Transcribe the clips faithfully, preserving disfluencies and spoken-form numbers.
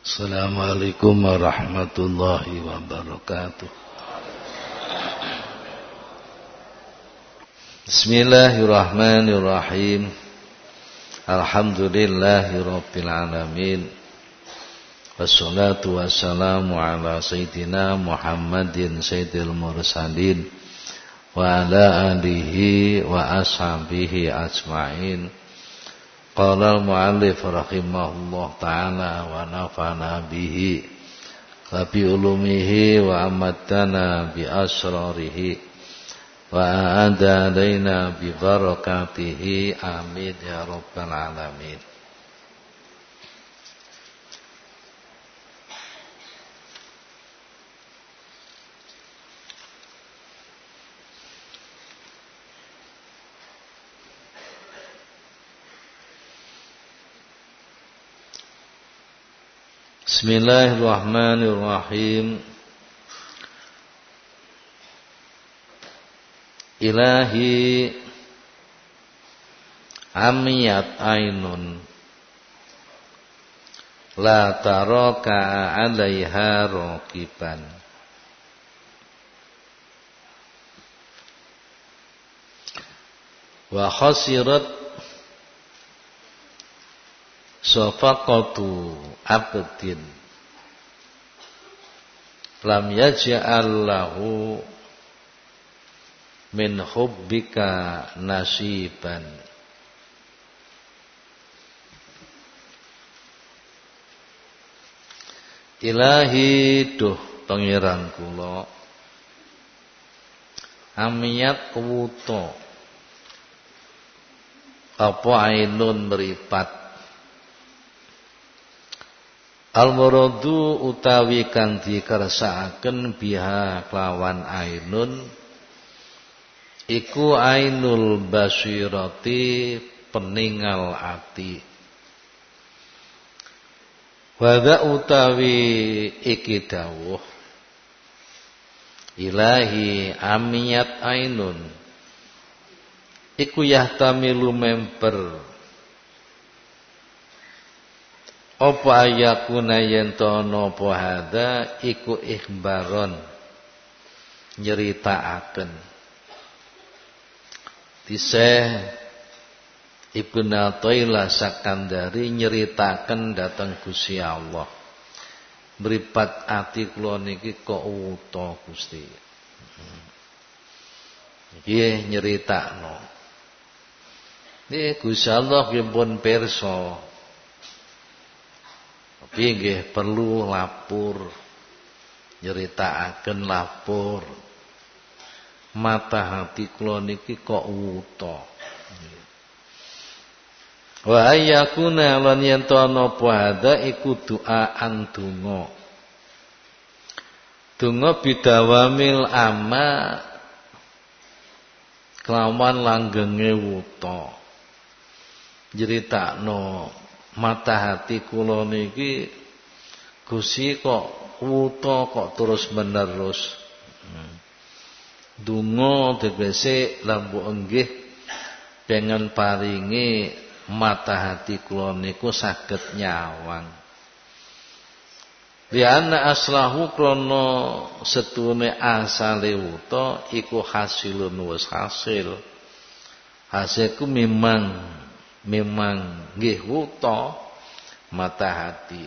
Assalamualaikum warahmatullahi wabarakatuh. Bismillahirrahmanirrahim. Alhamdulillahirabbil alamin. Wassalatu wassalamu ala sayyidina Muhammadin sayyidil mursalin wa ala alihi wa ashabihi ajmain. Qala al-mu'allif rahimahullah ta'ala wa nafa'ana bihi wa bi ulumihi wa amadana bi asrarihi wa a'ada alaina bi barakatihi amin ya rabbal alamin. Bismillahirrahmanirrahim. Ilahi amiyat ainun la taraka alaiha raqiban wa khasirat safaqatu abdin lam yaj'al lahu min hubbika nasiban. Ilahi duh pangeran kula amiyat kewuta apa ainun meripat al-muradu utawi kang dikersakaken biha kelawan ainun iku ainul basirati peningal ati. Wa utawi iki dawuh ilahi amiyat ainun iku yahtamilu member apa ayakuna yen tono apa hadza iku ikhbaron nyeritaaken. Diseh Ibnu Athaillah Sakandari nyeritaken dhateng Gusti Allah. Mripat ati kula niki kok wuta Gusti. Nggih nyeritakno. Nggih Gusti Allah nggih pun pirsa. Tapi nggih perlu lapur, nyeritakaken lapur. Mata hati kula niki kok wuta. Wa ayyakuna lan yen ana apa hadza iku doaan donga. Donga bidawamil ama kelawan langgenge wuta. Nyeritakno mata hati kula niki Gusti kok wuta kok terus menerus. Hmm. Donga tegese lampu enggih pengen paringi mata hati kula niku saged nyawang. Liana aslahu krana setune asale wuta iku hasilun wis hasil. Hasilku memang memang nggih wuta mata hati.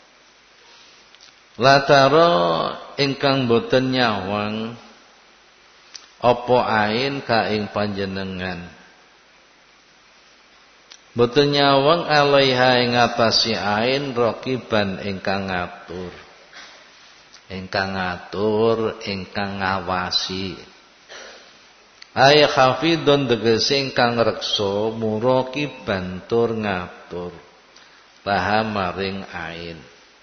Latara ingkang boten nyawang apa ain ka ing panjenengan. Boten nyawang alaiha ing atase ain raqiban ingkang ngatur. Ingkang ngatur, ingkang ngawasi. Ay khafidun tegese ingkang reksa muraqiban tur ngatur. Paham maring ain.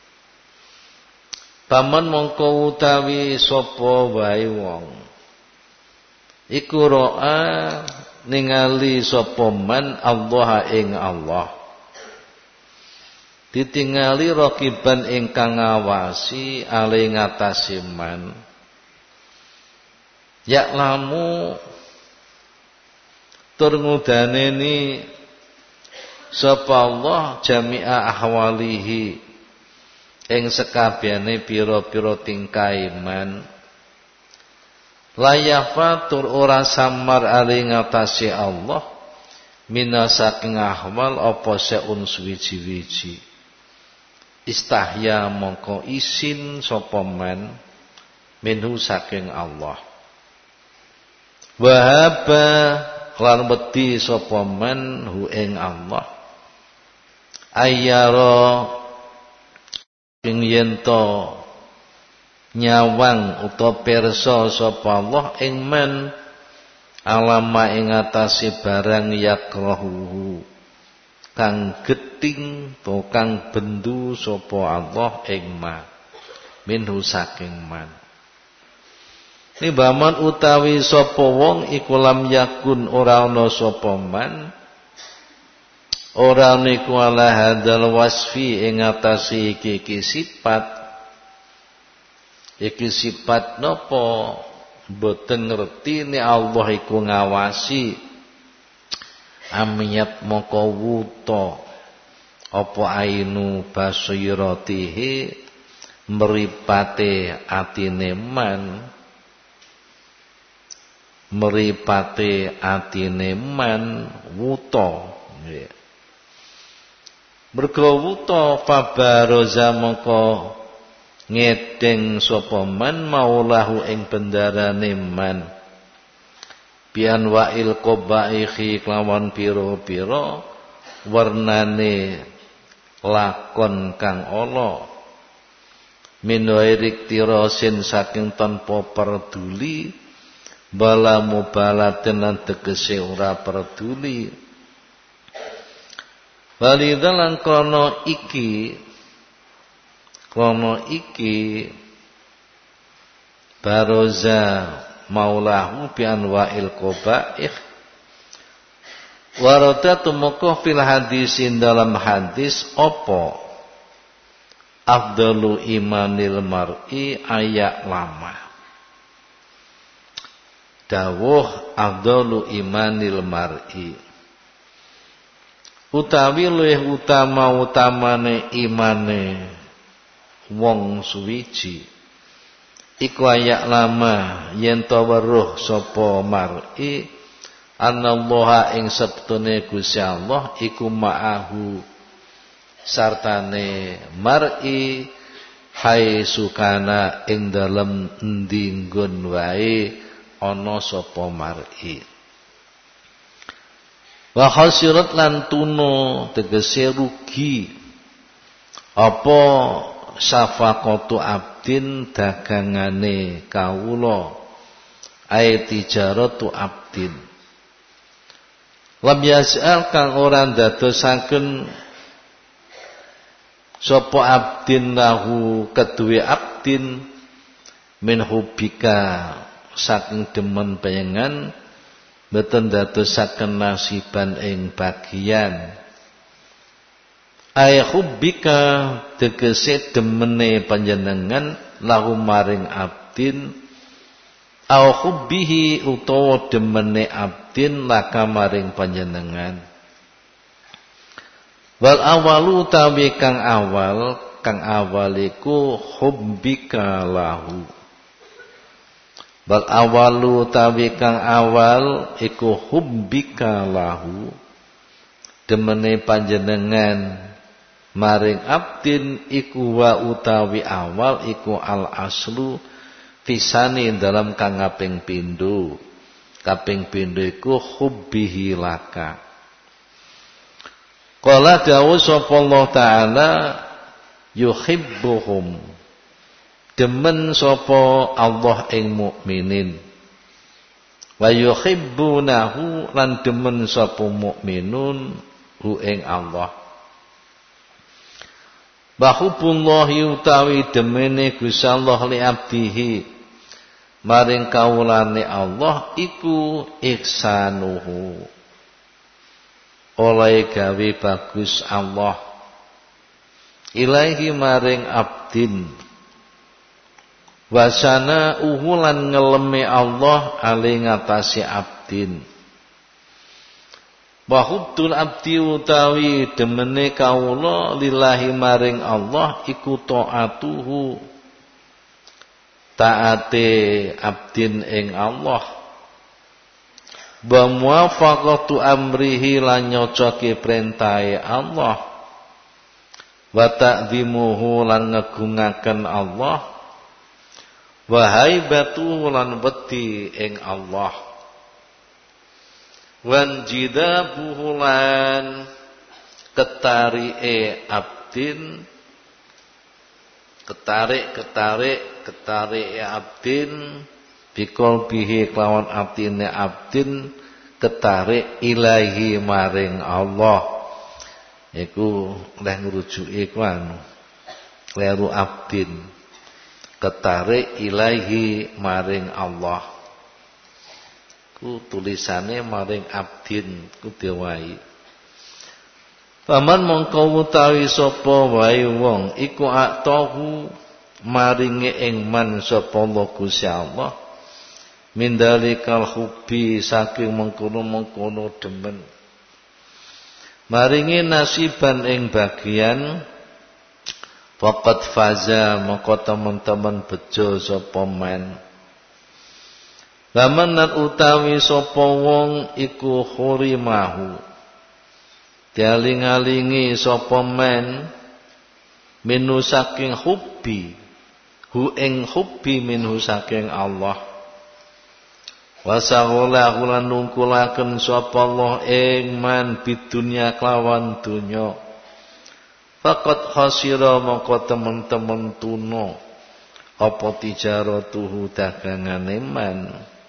Paman mongko utawi sapa wae wong iku ro'a ningali sapa man Allah ing Allah. Ditingali raqiban ingkang ngawasi ale ngatasi man. Ya lamu tur ngudaneni sapa Allah jami'a ahwalihi ing sekabehane pira-pira tingkah iman layafa tur ora samar ali ngatasi Allah mina saking ahwal apa seun suwiji-wiji istahya mongko isin sapa man minhu saking Allah wahaba lan wedi sapa man hu ing Allah ayyara ing yen to nyawang utawa pirsa sapa Allah ing man alama ing atase barang yakrahu kang geting to kang bendu sapa Allah ing man minhu saking man nibaman utawi sapa wong iku lam yakun ora ana sapa man ora niku ala hadal wasfi ing atase iki iki sifat iki sifat napa boten ngerti nek Allah iku ngawasi amiyat moko wuta apa ainu basiratihi mripate atine man mripate atine man wuta nggih merga wuta fabaroza moko ngedeng sapa man maulahu ing bendarane man bian wa'il qabaihi kelawan pira-pira warnane lakon kang ala minwairik tirasin saking tanpa peduli bala mubalaten lan tegese ora peduli walidalan krana iki krana iki baroza maulahu bi anwa'il qabaih warada tumeka fil hadisin dalam hadis apa afdalu imanil mar'i ayak lama dawuh afdalu imanil mar'i utawi luwih utama-utamane imane wong suwiji iku ayak lama yen to weruh sapa mar'i anallaha ing septune Gusti Allah iku ma'ahu sartane mar'i hai sukana ing dalem endi nggon wae ana sapa mar'i wa khasirat lan tuno tegese rugi apa syafaqatu abdin dagangane kawula ai tijaratu abdin lam yas'al kang ora ndadosaken sapa abdin lahu keduwe abdin min hubika saking demen pengen mboten ndadosaken nasiban ing bagian ay hubbika tegese demene panjenengan lahu maring abdin au hubbihi utawa demene abdin laka maring panjenengan wal awalu tawi kang awal kang awaliku hubbika lahu wal awalu tawi kang awal iku hubbika lahu demene panjenengan maring abdin iku wa utawi awal iku al aslu fisani dalam kang kaping pindho kaping pindho iku hubbihi laka qala dawuh sapa Allah taala yuhibbuhum demen sapa Allah ing mukminin wa yuhibbunahu lan demen sapa mukminun hu ing Allah bahubullahi utawi demene Gusti Allah li abdihi maring kawulane Allah iku ihsanuhu oleh gawe bagus Allah ilaihi maring abdin wasana uhulan ngeleme Allah ali ngatasi abdin Wa hubdul abdi utawi demene kawula lillahi maring Allah iku taatuhu taate abdin ing Allah wa muwafaqatu amrihi lan nyocoke perintahe Allah wa ta'dhimuhu lan ngagungaken Allah wa haibatu lan wedi ing Allah wan jidabuhu lan ketarike abdin ketarik ketarik ketarike abdin bikol bihi kelawan abdine abdin ketarik ilahi maring Allah iku leh ngrujuke kuwi kleru abdin ketarik ilahi maring Allah ku tulisane maring abdin ku diwai paman mongko utawi sapa wae wong iku aktahu maringe ing man sapa Gusti Allah mindalikal hubbi saking mengkono-mengkono demen maringi nasiban ing bagian faqad faza mongko teman-teman bejo sapa man Laman utawi sapa wong iku khurimahu dialing-alingi sapa men minu saking hubbi hu ing hubbi minhu saking Allah wasagholahu lan nungkulaken sapa Allah ing man bidunya kelawan dunya faqad khasira mongko temen-temen tuna apa tijaratuhu dagangane man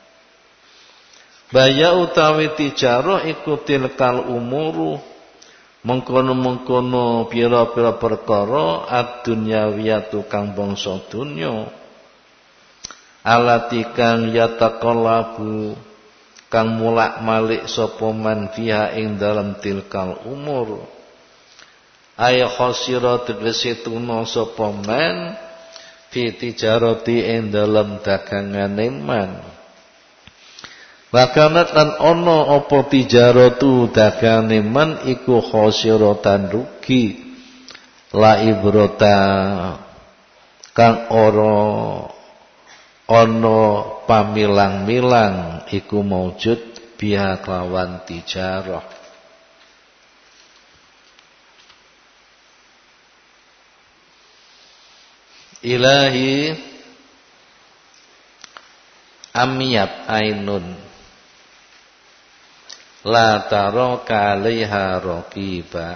baya utawi tijarah iku tilkal umuru mengkono-mengkono pira-pira perkara ad-dunyawiyatu kang bangsa dunya alati kang yataqallabu kang mulak-malik sapa man fiha ing dalam tilkal umur ay khasira tegese tuna sapa man fi tijarati ing dalam dagangane man Wakanat lan ono apa tijaratu dagane man iku khosiratan rugi la ibrota kang ora ono pamilang-milang iku maujud biha kelawan tijarah ilahi amiyat ainun la taro kaliha raqiba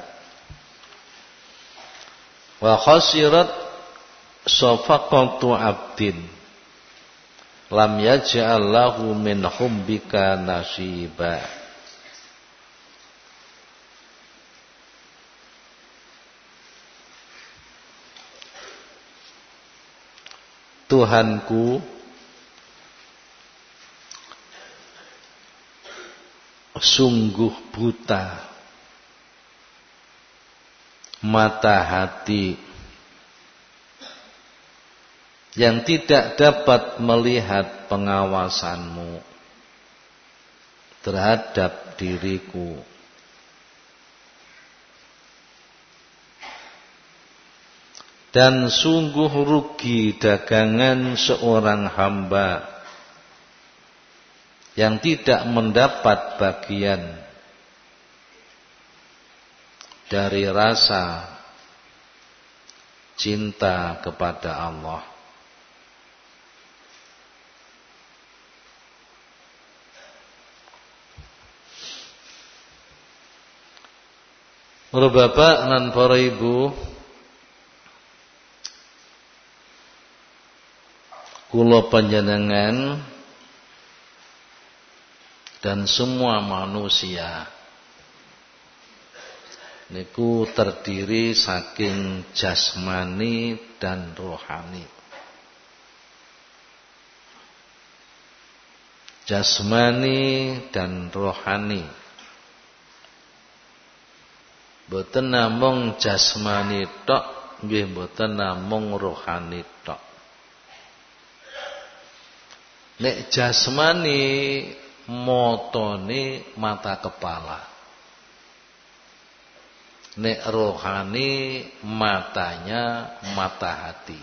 wa khasirat safaqatu abdin lam yaj'al lahu min hubbika nasiba Tuhanku sungguh buta mata hati yang tidak dapat melihat pengawasanmu terhadap diriku dan sungguh rugi dagangan seorang hamba yang tidak mendapat bagian dari rasa cinta kepada Allah. Para bapak dan para ibu, kula panjenengan dan semua manusia niku terdiri saking jasmani dan rohani. Jasmani dan rohani. Boten namung jasmani tok, nggih boten namung rohani tok. Nek jasmani motone mata kepala. Nek rohani matanya mata hati.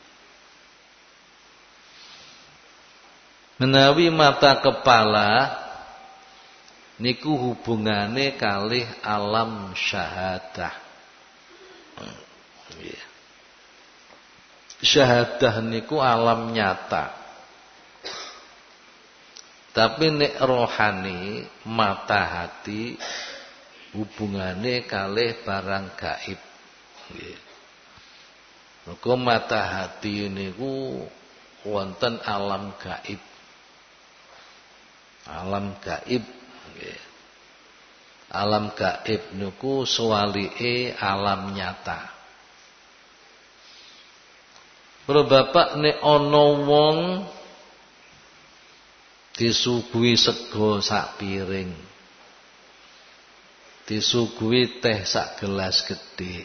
Menawi mata kepala niku hubungane kalih alam syahadah. Syahadah niku alam nyata. Tapi nek rohani mata hati hubungane kalih barang gaib. Mergo mata hati niku wonten alam gaib. Alam gaib nggih. Alam gaib niku suwalike alam nyata. Para bapak nek ana wong disuguhi sego sak piring, disuguhi teh sak gelas gedhe,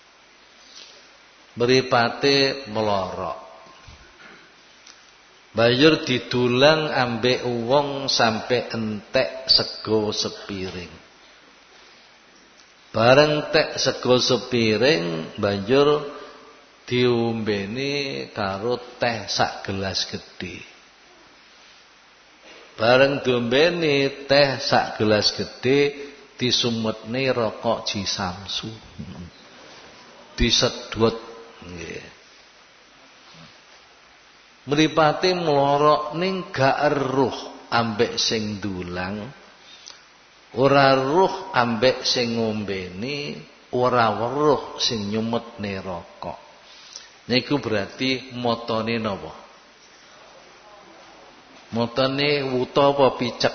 mripate melorok, banjur didulang ambek wong sampai entek sego sepiring. Bareng tek sego sepiring banjur diombeni karo teh sak gelas gedhe. Bareng diombeni teh sak gelas gedhe disumetne rokok jisamsu. Disedhut nggih. Mripate mlorok ning gak eruh ambek sing dulang, ora eruh ambek sing ngombeni, ora weruh sing nyumetne rokok. Niku berarti motone napa? Motone wuta apa picek?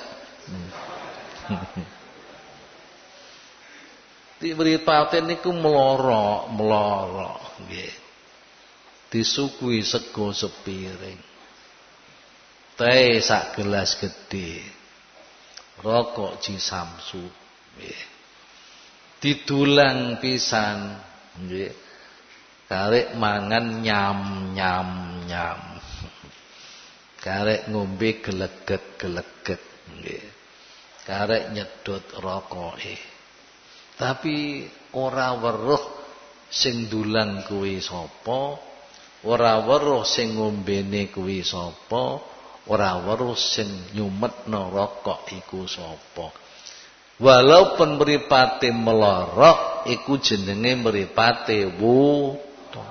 Di mripate niku melorok, melorok nggih. Disuguhi sego sepiring. Teh sak gelas gedhe. Rokok jisamsu nggih. Didulang pisan nggih. Karek mangan nyam nyam nyam. Karek ngombe geleget-geleget nggih. Karek nyedot rokoke. Tapi ora weruh sing dulang kuwi sapa, ora weruh sing ngombene kuwi sapa, ora weruh sing nyumetno rokok iku sapa. Walaupun mripate melorok iku jenenge mripate wuta.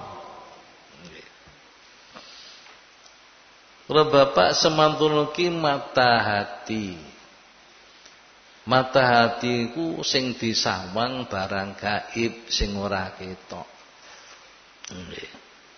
Ora bapak semantun iki mata hati. Mata hati iku sing disawang barang gaib sing ora ketok. Nggih.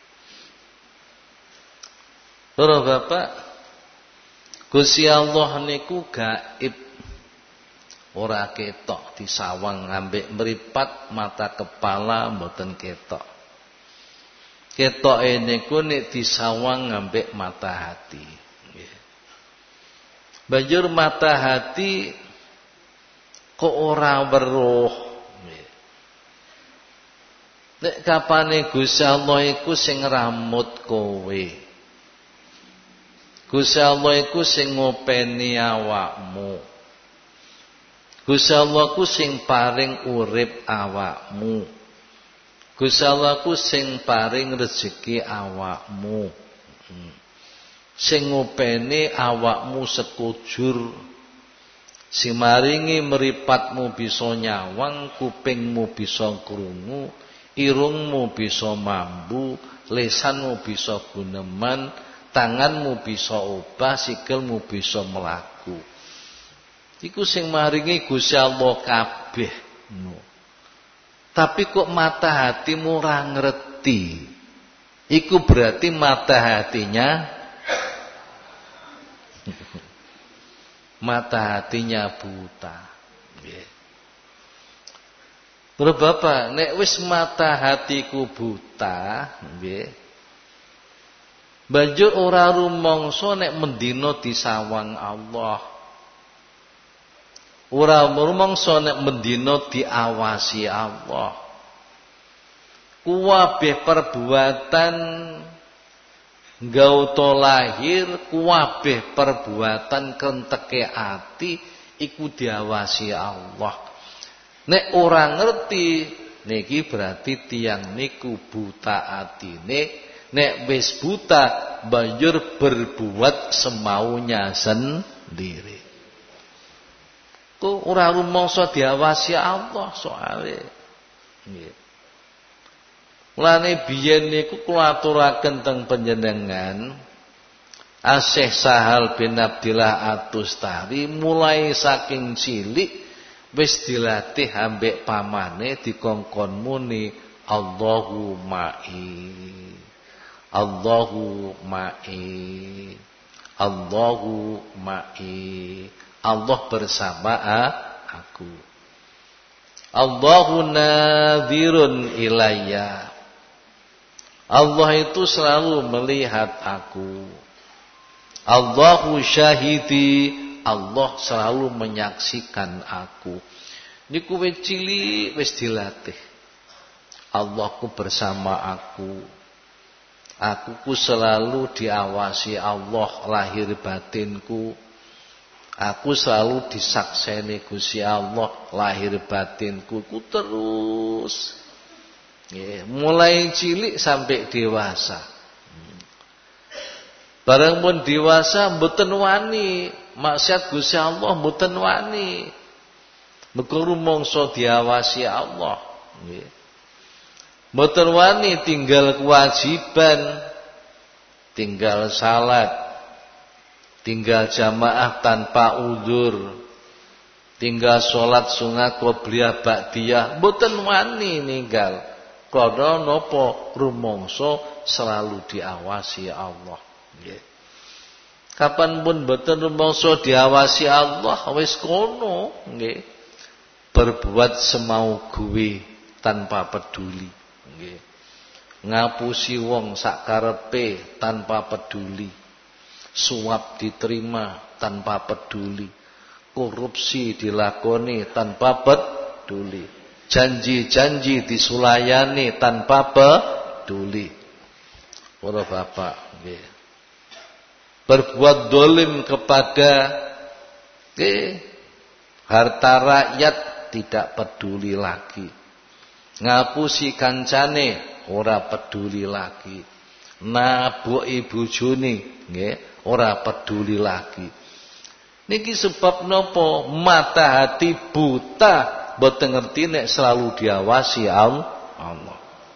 Ora bapak, Gusti Allah niku gaib. Ora ketok disawang ambek mripat mata kepala mboten ketok. Ketoke niku nek disawang ambek mata hati. Nggih. Banjur mata hati kok ora weruh. Nggih. Nek kapane Gusti Allah iku sing ngramut kowe. Gusti Allah iku sing ngopeni awakmu. Gusti Allah ku sing paring urip awakmu. Gusti Allah ku sing paring rezeki awakmu. Hmm. Sing ngopeni awakmu sekujur. Sing maringi mripatmu bisa nyawang, kupingmu bisa krungu, irungmu bisa mambu, lesanmu bisa guneman, tanganmu bisa obah, sikilmu bisa melaku. Iku sing maringi Gusti Allah kabeh. No. Tapi kok mata hatimu ora ngerti. Iku berarti mata hatinya mata hatinya buta. Nggih. Terus Bapak, nek wis mata hatiku buta, nggih. Banjur ora rumangsa nek mendina disawang Allah. Ora rumangsa nek mendina diawasi Allah. Kuwabeh perbuatan gauta lahir, kuwabeh perbuatan kenteke ati iku diawasi Allah. Nek ora ngerti niki berarti tiyang niku buta atine. Nek wis buta banjur berbuat semaunya sendiri. Ku ora rumangsa diawasi Allah soalé. Nggih. Mulane biyen niku kula aturaken teng panjenengan Asy-Syaikh Sahal bin Abdillah At-Tustari mulai saking cilik wis dilatih ambek pamane dikongkon muni Allahu ma'i. Allahu ma'i. Allahu ma'i. Allah bersama aku. Allahu nadhirun ilayya. Allah itu selalu melihat aku. Allahu syahidi. Allah selalu menyaksikan aku. Niku wis cilik wis dilatih. Allahku bersama aku. Aku ku selalu diawasi Allah lahir batinku. Aku selalu disakseni Gusti Allah lahir batinku ku terus. Nggih, mulai cilik sampai dewasa. Bareng pun dewasa mboten wani maksiat Gusti Allah, mboten wani. Mergo rumangsa diawasi Allah, nggih. Mboten wani tinggal kewajiban, tinggal salat, tinggal jamaah tanpa uzur, tinggal salat sunat qobliyah ba'diyah, mboten wani ninggal. Karena napa rumangsa selalu diawasi Allah. Nggih. Kapan pun mboten rumangsa diawasi Allah wis kono, nggih. Berbuat semau gue tanpa peduli. Nggih. Ngapusi wong sak karepe tanpa peduli. Suap diterima tanpa peduli. Korupsi dilakoni tanpa peduli. Janji-janji disulayani tanpa peduli. Para bapak nggih. Berbuat dolim kepada nggih harta rakyat tidak peduli lagi. Ngapusi kancane ora peduli lagi. Nabuki bojone nggih ora peduli lagi. Niki sebab napa? Mata hati buta, mboten ngerti nek selalu diawasi Allah.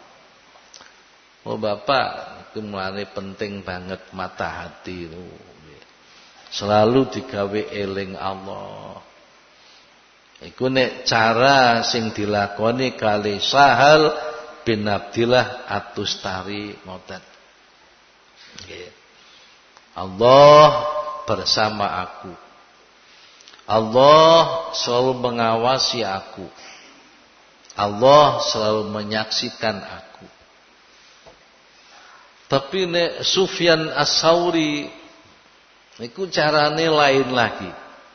Oh Bapak, itu mulane penting banget mata hati itu. Selalu digawe eling Allah. Iku nek cara sing dilakoni kali Sahal bin Abdillah At-Tustari ngoten. Nggih. Allah bersama aku. Allah selalu mengawasi aku. Allah selalu menyaksikan aku. Tapi nek Sufyan As-Sauri niku carane lain lagi.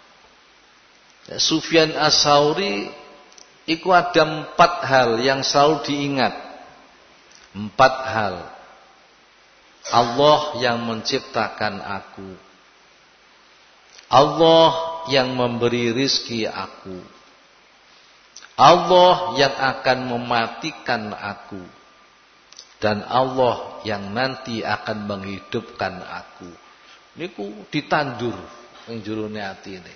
Sufyan As-Sauri iku ada empat hal yang selalu diingat. Empat hal. Allah yang menciptakan aku. Allah yang memberi rizki aku. Allah yang akan mematikan aku. Dan Allah yang nanti akan menghidupkan aku. Niku ditandur ing jerone atine.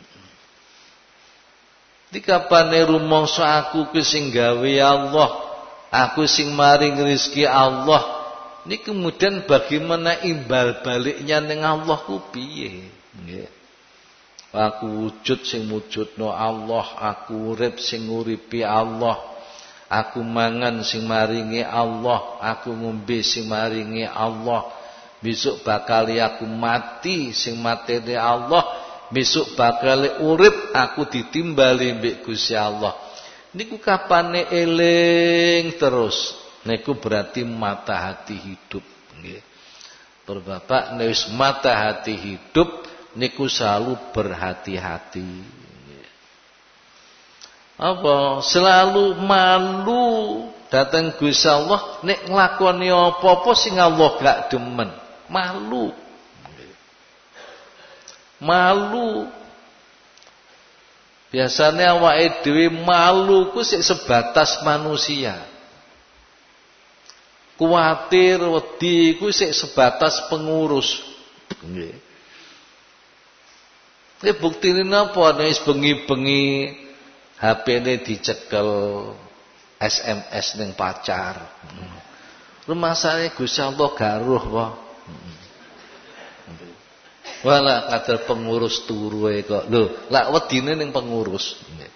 Dikapane rumangsa aku ku sing gawe Allah, aku sing maring rizki Allah. Ini kemudian bagaimana imbal baliknya ning Allah ku piye? Nggih. Aku wujud sing wujudno Allah, aku urip sing nguripi Allah, aku mangan sing maringi Allah, aku ngombe sing maringi Allah. Besok bakal aku mati sing matene Allah. Besok bakal urip aku ditimbali mbek Gusti Allah. Niku kapane eling terus. Niku berarti mata hati hidup nggih. Bapak nek wis mata hati hidup niku selalu berhati-hati. Apa? Selalu malu datang Gusti Allah nek nglakoni apa-apa sing Allah gak demen. Malu. Biasanya awake dhewe malu ku sik sebatas manusia. Kuwatir wedi ku sik sebatas pengurus. Nggih. Iki buktine napa nek bengi-bengi H P-ne dicekel, S M S ning pacar. Rumasane Gusti Allah garuh wae. Wala kader pengurus turu e kok. Lho, lak wedine ning pengurus.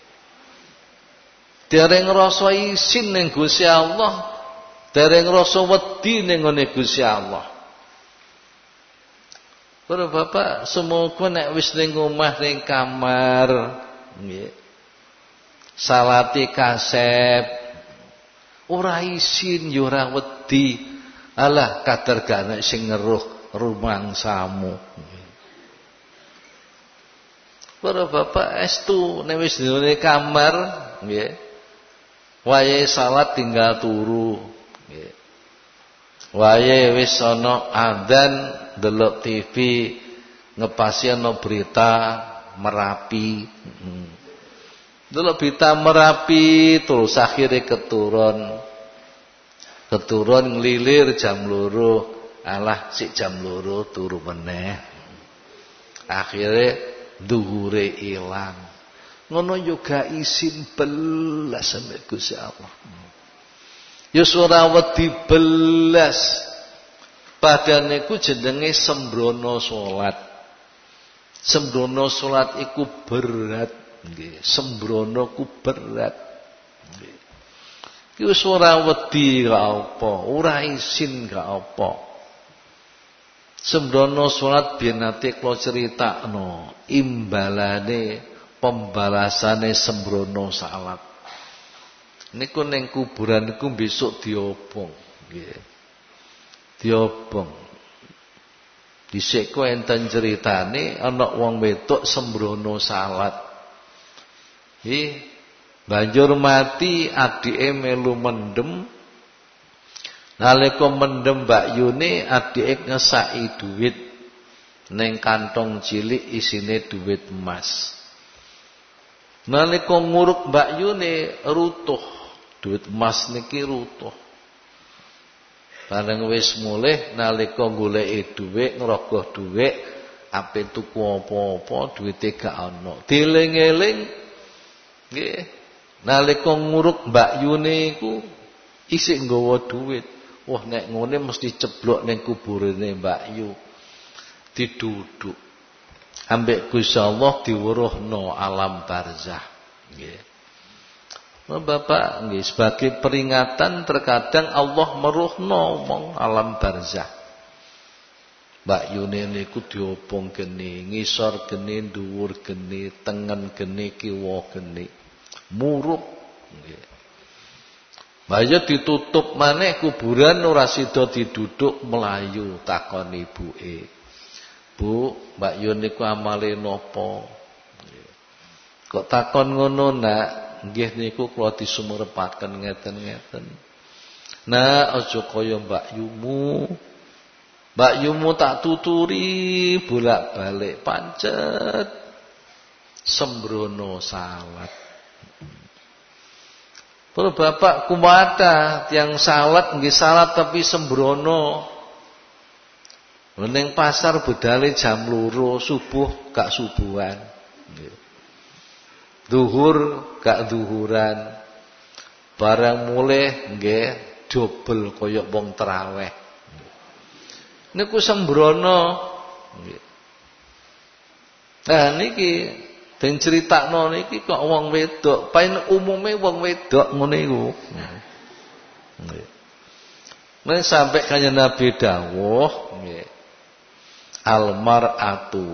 Dereng rasa isin ning Gusti Allah, dereng rasa wedi ning ngene Gusti Allah. Para bapak, semoga nek wis ning omah ning kamar, nggih. Salate kasep, ora isin ya ora wedi. Alah kader gak nek sing ngeruh rumangsamu. Para bapak estu nek wis nang kamar nggih. Wayahe salat tinggal turu nggih. Wayahe wis ana adzan delok T V ngepasi ana berita Merapi. Hmm. Delok berita Merapi terus akhire keturun. Keturun nglilir jam loro. Alah sik jam loro turu meneh. Akhire dhuwure ilang. Ngono juga isin belas sampe Gusti Allah. Ya ora wedi belas. Padane ku jenenge sembrono salat. Sembrono salat iku berat nggih. Sembrono ku berat. Nggih. Ki wis ora wedi gak apa, ora isin gak apa. Sembrono salat biyen nate kula critakno imbalane pembalasane sembrono salat. Niku ning kuburan niku besok diobong nggih. Diobong. Dhisik ku enten critane ana wong wedok sembrono salat. Nggih, banjur mati adike melu mendem. Nalika mendem mbakyune adike ngesaki duit ning kantong cilik isine duit emas. Nalika nguruk mbakyune rutuh, duit emas niki rutuh. Bareng wis mulih nalika goleki dhuwit, ngrogoh dhuwit, ape tuku apa-apa, duwite gak ana. Dieling-eling nggih, nalika nguruk mbakyune iku isih nggawa dhuwit. Wah nek ngene mesti ceblok ning kuburane mbakyu. Diduduk. Ambek Gusti Allah diweruhno alam barzah. Nggih. Bapak nggih sebagai peringatan terkadang Allah meruhno wong alam barzah. Mbakyune niku diobong geni, ngisor geni, dhuwur geni, tengen geni, kiwa geni. Murup nggih. Bahaya ditutup maneh kuburan ora sida diduduk melayu takon ibuke. Bu, Mbak Yun niku amale napa? Kok takon ngono, Nak? Nggih niku kula disumerepaken ngeten-ngeten. Nah, aja kaya Mbak Yumu. Mbak Yumu tak tuturi bolak-balik pancet sembrono salat. Para bapak kumata tiang salat nggih salat tapi sembrono. Ning pasar bedale jam loro subuh gak subuhan. Nggih. Zuhur gak zuhuran. Barang mulih nggih dobel kaya wong traweh. Niku sembrono nggih. Nah niki den critakno niki kok wong wedok, pain umume wong wedok ngene iku. Nggih. Nek sampai kanjeng Nabi dawuh nggih. Al mar'atu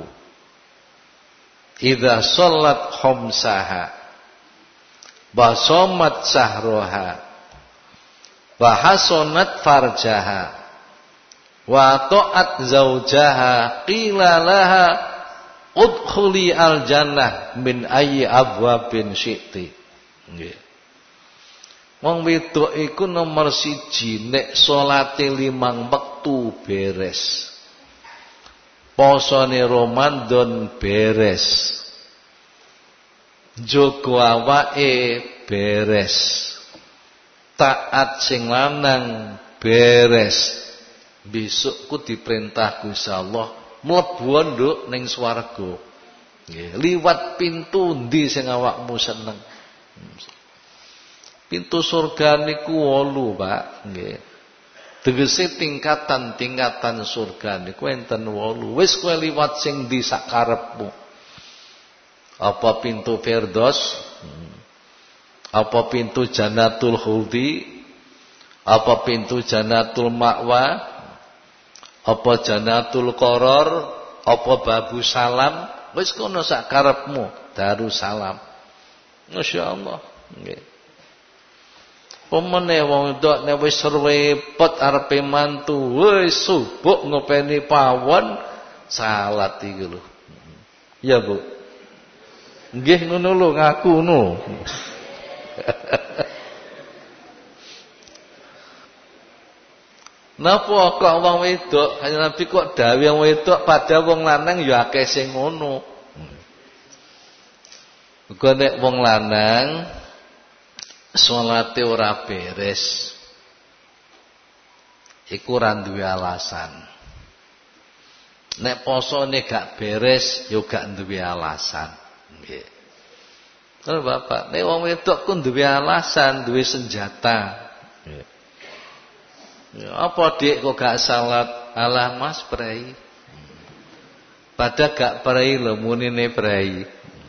idza shallat khamsaha wa shamat sahraha wa hasanat farjaha wa ta'at zaujaha qila laha udkhuli al jannah min ayyi abwabin syi'ti. Nggih. Wong wedok iku nomor siji nek salate limang wektu beres. Posone Ramadan beres. Njogo awake beres. Taat sing lanang beres. Besok ku diperintah Gusti Allah mlebu nduk ning swarga. Nggih, liwat pintu ndi sing awakmu seneng. Pintu surga niku wolu, Pak, nggih. Tegese tingkatan-tingkatan surga niku enten wolu. Wis kowe liwat sing ndi sak karepmu. Apa pintu Firdaus? Apa pintu Jannatul Khuldi? Apa pintu Jannatul Ma'wa? Apa Jannatul Qaror? Apa Babu Salam? Wis kono sak karepmu, Darussalam. Masyaallah, nggih. Pemene wong ndok nek wis repot arepe mantu, wis subuk ngopeni pawon salat iki lho. Ya, Bu. Nggih ngono lho ngaku ngono. Napa kok wong wedok, Kanjeng Nabi kok dawuh wong wedok padha wong lanang ya akeh sing ngono. Muga nek wong lanang salate ora beres, iku ora duwe alasan. Nek posone gak beres, ya gak duwe alasan. Nggih. Terus Bapak, nek wong wedok ku duwe alasan, duwe senjata. Nggih. Ya, apa dik kok gak salat? Alah Mas prei. Padha gak prei lho munine prei.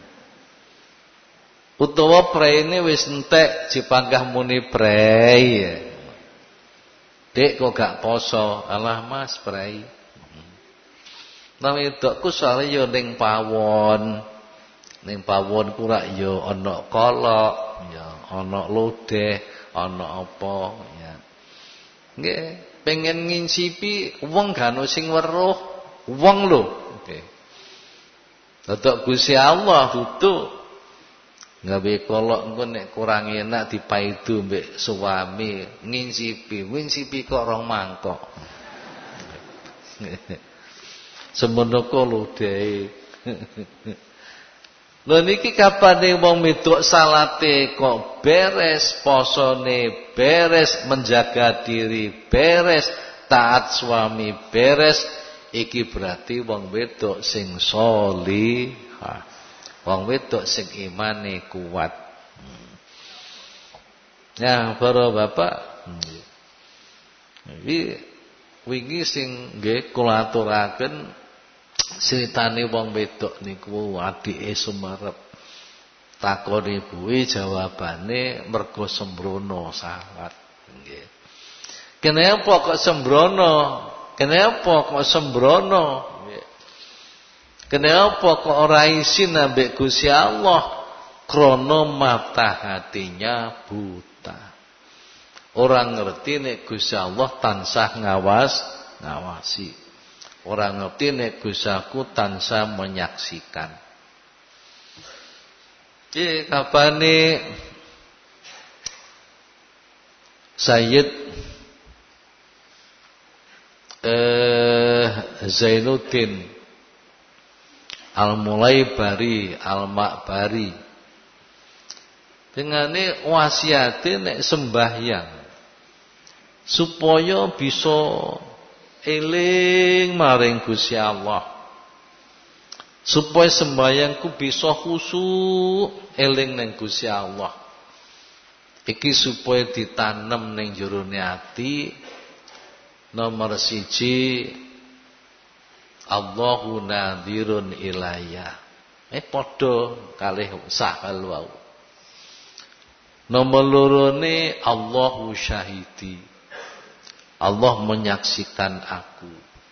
Utawa preine wis entek dipanggah muni prei. Dik kok gak poso? Alah Mas prei. Nang wedokku soalé ya ning pawon. Ning pawon ku rak ya ana kolok, ya ana lodeh, ana apa ya. Nggih, pengen ngincipi wong gano sing weruh, wong lho. Nggih. Dadak Gusti Allah dudu gawe kolok engko nek kurang enak dipaidu mbek suami, ngincipi, ngincipi kok rong mangkok. Semono kok lodeh. Lho niki kapane wong wedok salate kok beres, posone beres, menjaga diri beres, taat suami beres, iki berarti wong wedok sing sholihah. Wong wedok sing imane kuat. Ya, para bapak, iki wingi sing nggih kula aturaken ceritane wong wedok niku adike sumerep. Takoni ibuke jawabane mergo sembrono salat. Nggih. Kenapa kok sembrono? Kenapa kok sembrono? Nggih. Kenapa kok ora isin ambek Gusti Allah? Krana mata hatinya buta. Orang ngerti nek Gusti Allah tansah ngawas, ngawasi. Orang ngerti nek Gustaku tansah menyaksikan. Iki kapane Sayyid eh, Zainuddin Al-Mulaibari Al-Ma'bari dengane wasiate nek sembahyang supaya bisa eling maring Gusti Allah, supaya sembahyangku bisa khusyuk eling ning Gusti Allah. Iki supaya ditanam ning jerone ati. Nomor siji, Allahu nadhirun ilayya. Eh padha kalih sahal wau. Nomor lorone Allahu syahidi. Allah menyaksikan aku.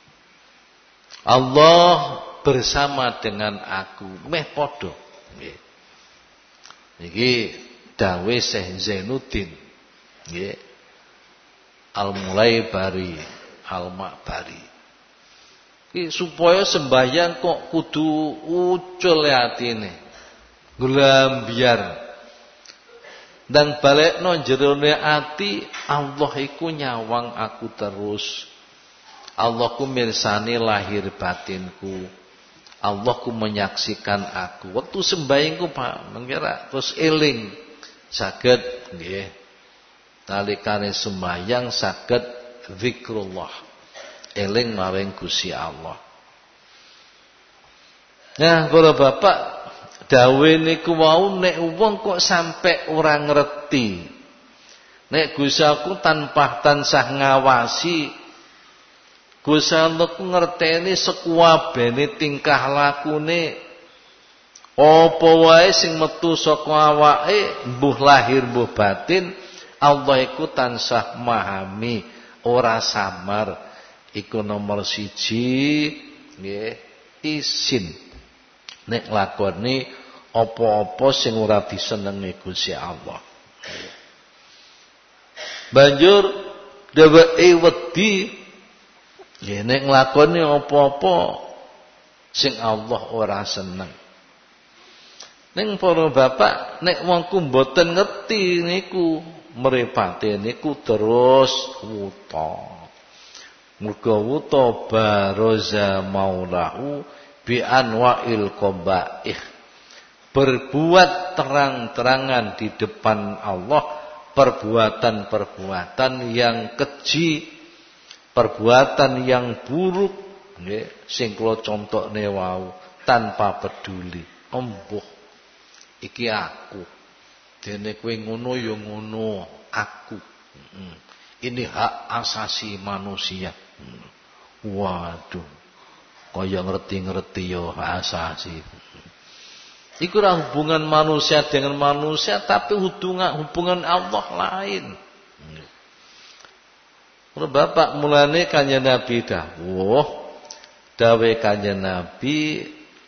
Allah bersama dengan aku. Meh padha. Nggih. Niki dawuh Syekh Zainuddin. Nggih. Al-Mulaibari, Al-Ma'bari. Iki supaya sembahyang kok kudu ucul atine. Glambiar. Dan balekno jerone ati, Allah iku nyawang aku terus. Allah ku mirsani lahir batinku. Allah ku menyaksikan aku. Waktu sembahyang ku Pak mengira terus eling saged nggih. Nalikane sembahyang saged zikrullah. Eling maring Gusti Allah. Nah, para bapak dawe niku wau nek wong kok sampai ora ngerti. Nek Gusti aku tanpa tansah ngawasi, Gusti Allah ku ngerteni sekuwabene tingkah lakune. Apa wae sing metu saka awake, mbuh lahir mbuh batin, Allah iku tansah memahami, ora samar. Iku nomor siji nggih, isin. Nek lakoni apa-apa sing ora disenengi Gusti Allah. Banjur dheweke wedi ya nek nglakoni apa-apa sing Allah ora seneng. Ning para bapak nek wongku mboten ngerti niku mripate niku terus wuta. Muga wuta baroza maulahu bi anwa'il qabaih. Berbuat terang-terangan di depan Allah perbuatan-perbuatan yang keji, perbuatan yang buruk nggih sing kula contohne wau tanpa peduli. Embuh iki aku. Dene kowe ngono ya ngono aku. Ini hak asasi manusia. Waduh. Kaya ngerti-ngerti ya hak asasi. Iku ora hubungan manusia dengan manusia tapi hubungan hubungan Allah lain. Bapak mulane kanjeng Nabi dawuh, dawe kanjeng Nabi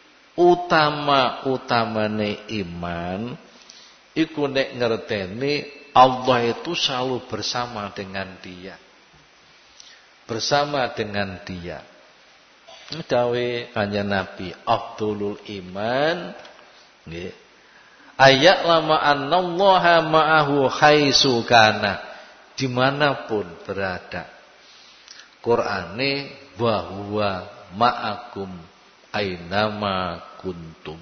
utama-utamane iman iku nek ngerteni Allah itu selalu bersama dengan dia. Bersama dengan dia. Dawe kanjeng Nabi afdhalul iman nggih. Ayat lama annallaha ma'ahu haitsu kana. Dimanapun berada. Qur'ane bahwa ma'akum ainama kuntum.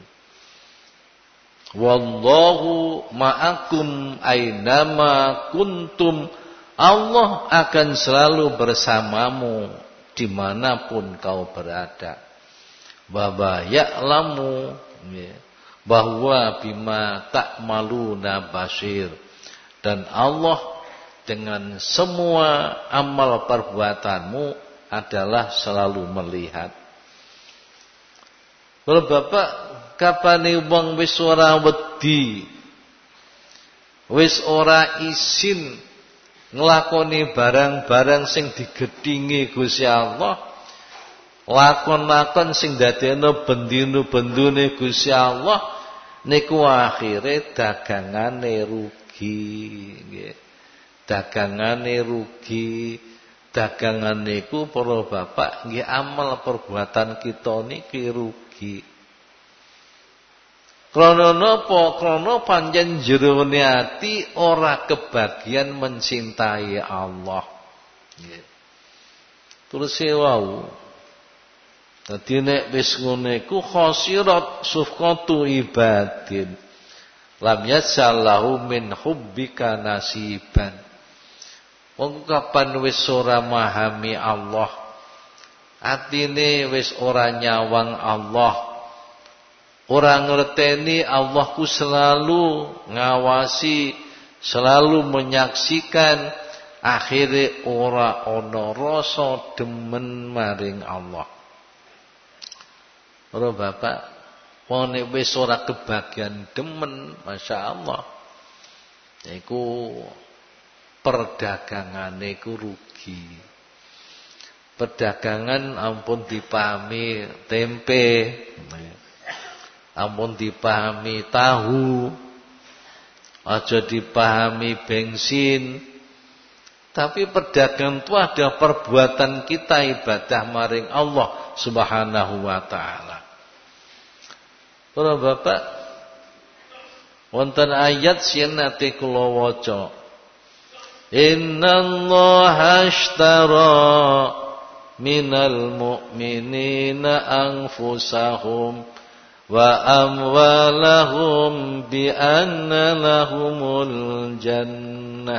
Wallahu ma'akum ainama kuntum. Allah akan selalu bersamamu dimanapun kau berada. Baba ya'lamu bahwa bima ta'maluna basir. Dan Allah dengan semua amal perbuatanmu adalah selalu melihat. Kalau Bapak kapane wong wis ora wedi, wis ora isin nglakoni barang-barang sing digedhingi Gusti Allah, lakon-lakon sing dadekno bendino-bendune Gusti Allah, niku akhire dagangane rugi nggih. Dagangane rugi, dagangan niku para bapak nggih amal perbuatan kita niki rugi. Krana napa? Krana pancen jerone ati ora kebagian mencintai Allah. Nggih. Terus wau. Dadi nek wis ngene iku khosirat sufqatu ibadin. Lam yasallahu min hubbika nasiban. Wong kapan wis ora memahami Allah, atine wis ora nyawang Allah, ora ngerteni Allah ku selalu ngawasi, selalu menyaksikan, akhire ora ana rasa demen maring Allah. Ora Bapak, wong nek wis ora kebagian demen, Masya Allah, iku perdagangane ku rugi. Perdagangan ampun dipahami tempe, ampun dipahami tahu, aja dipahami bensin. Tapi perdagangan itu ada perbuatan kita ibadah maring Allah Subhanahu wa taala. Para Bapak, wonten ayat sing nate kula waca. Innallaha ashtara minal mu'minina anfusahum wa amwalahum bi anna lahumul jannah.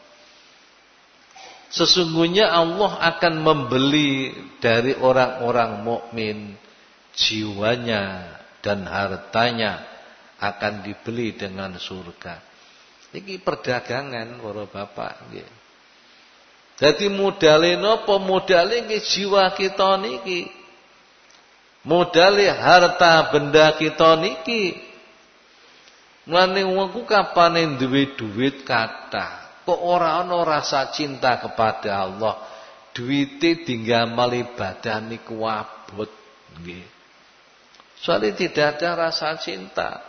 Sesungguhnya Allah akan membeli dari orang-orang mukmin jiwanya dan hartanya akan dibeli dengan surga. Ini perdagangan para bapak nggih. Dadi modale napa? Modale nggih jiwa kita niki. Modale harta benda kita niki. Mulane wong ku kapane duwe duit kathah, kok ora ana rasa cinta kepada Allah. Duite dinggamal ibadah niku abot nggih. Soalnya tidak ada rasa cinta.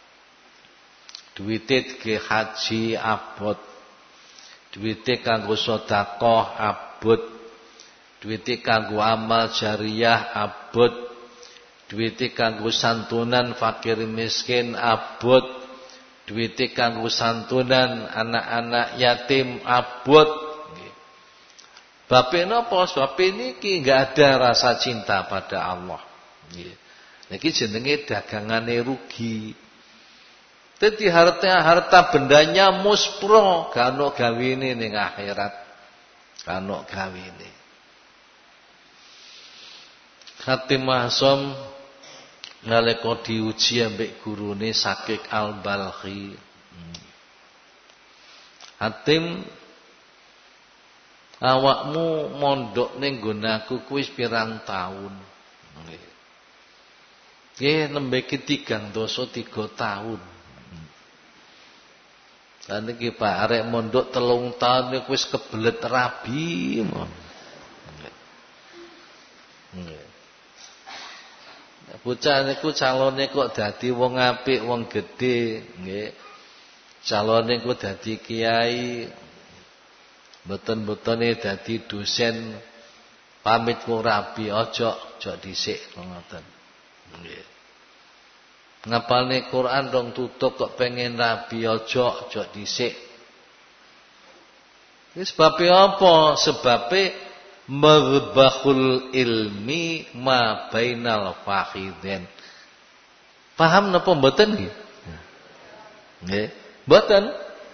Duite ke haji abot, duite kanggo sedekah abot, duite kanggo amal jariyah abot, duite kanggo santunan fakir miskin abot, duite kanggo santunan anak-anak yatim abot. Bape napa? Sebab niki enggak ada rasa cinta pada Allah. Nggih. Niki jenenge dagangane rugi. Dadi harta harta bendanya muspro, gak ono gawene ning akhirat. Gak ono gawene. Hatim Mahsum nalika diuji ambek gurune Sakik Al-Balkhi. Hatim, awakmu mondok ning nggonaku kuwi pirang taun? Nggih. Nggih nembe ki tigang dasa tiga taun. Lan iki Pak arek mondok telung taun niku wis kebelet rabi mon. Nggih. Bocah niku calone kok dadi wong apik, wong gedhe, nggih. Calone kok dadi kiai. Mboten-mbotene dadi dosen pamit wong rabi, aja aja dhisik ngoten. Nggih. Ngapalne Quran dong tutup kok pengen rabi, aja aja dhisik. Iki sebabe apa? Sebabe madbahul ilmi ma bainal fakhidin. Paham napa mboten nggih? Nggih, mboten.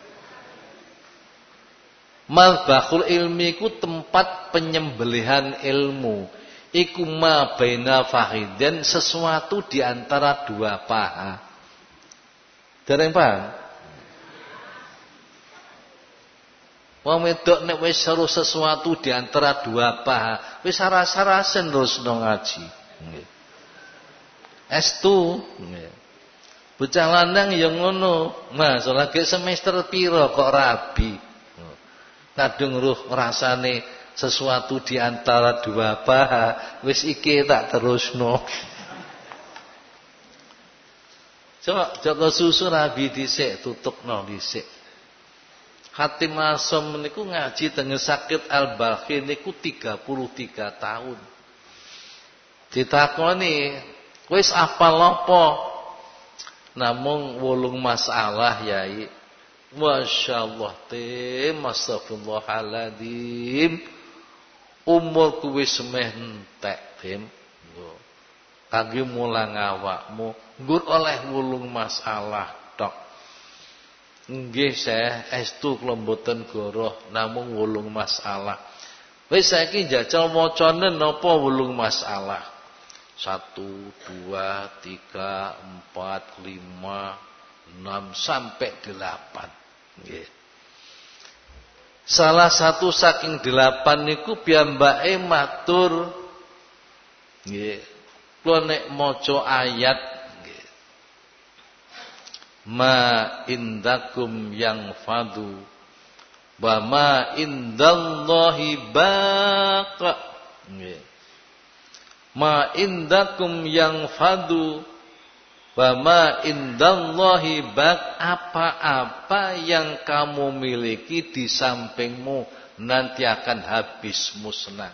Madbahul ilmi ku tempat penyembelihan ilmu. Iku ma baina fakhidin, sesuatu di antara dua paha. Dereng paham? Wong wedok nek wis seru sesuatu di antara dua paha, wis saras-sarasen terus nang ngaji. Nggih. Estu, nggih. Bocah lanang ya ngono. Mas, lagi semester pira kok rabi. Kadung ruh rasane sesuatu di antara dua paha, wis iki tak terusno. Coba jaga susu rabi dhisik, tutupno dhisik. Hatim Mahsum niku ngaji teng Sakik Al-Balkhi niku tiga puluh tiga tahun. Ditakoni, wis apal apa? Namung wolung masalah yai. Masyaallah tim, astagfirullahaladzim. Umur kuwi semeh entek, Tim. Kangge mulang awakmu, nggur oleh wulung masalah tok. Nggih, Syekh, estu kula mboten goroh, namung wulung masalah. Wis saiki njajal wacane napa wulung masalah? Satu, dua, tiga, empat, lima, enam sampai delapan. Nggih. Salah satu saking delapan niku piyambake matur nggih. Kula nek maca ayat nggih. Ma indakum yang fadu wa ma indallahi baqa. Nggih. Ma indakum yang fadu wa ma indallahi baq, apa-apa yang kamu miliki di sampingmu nanti akan habis musnah.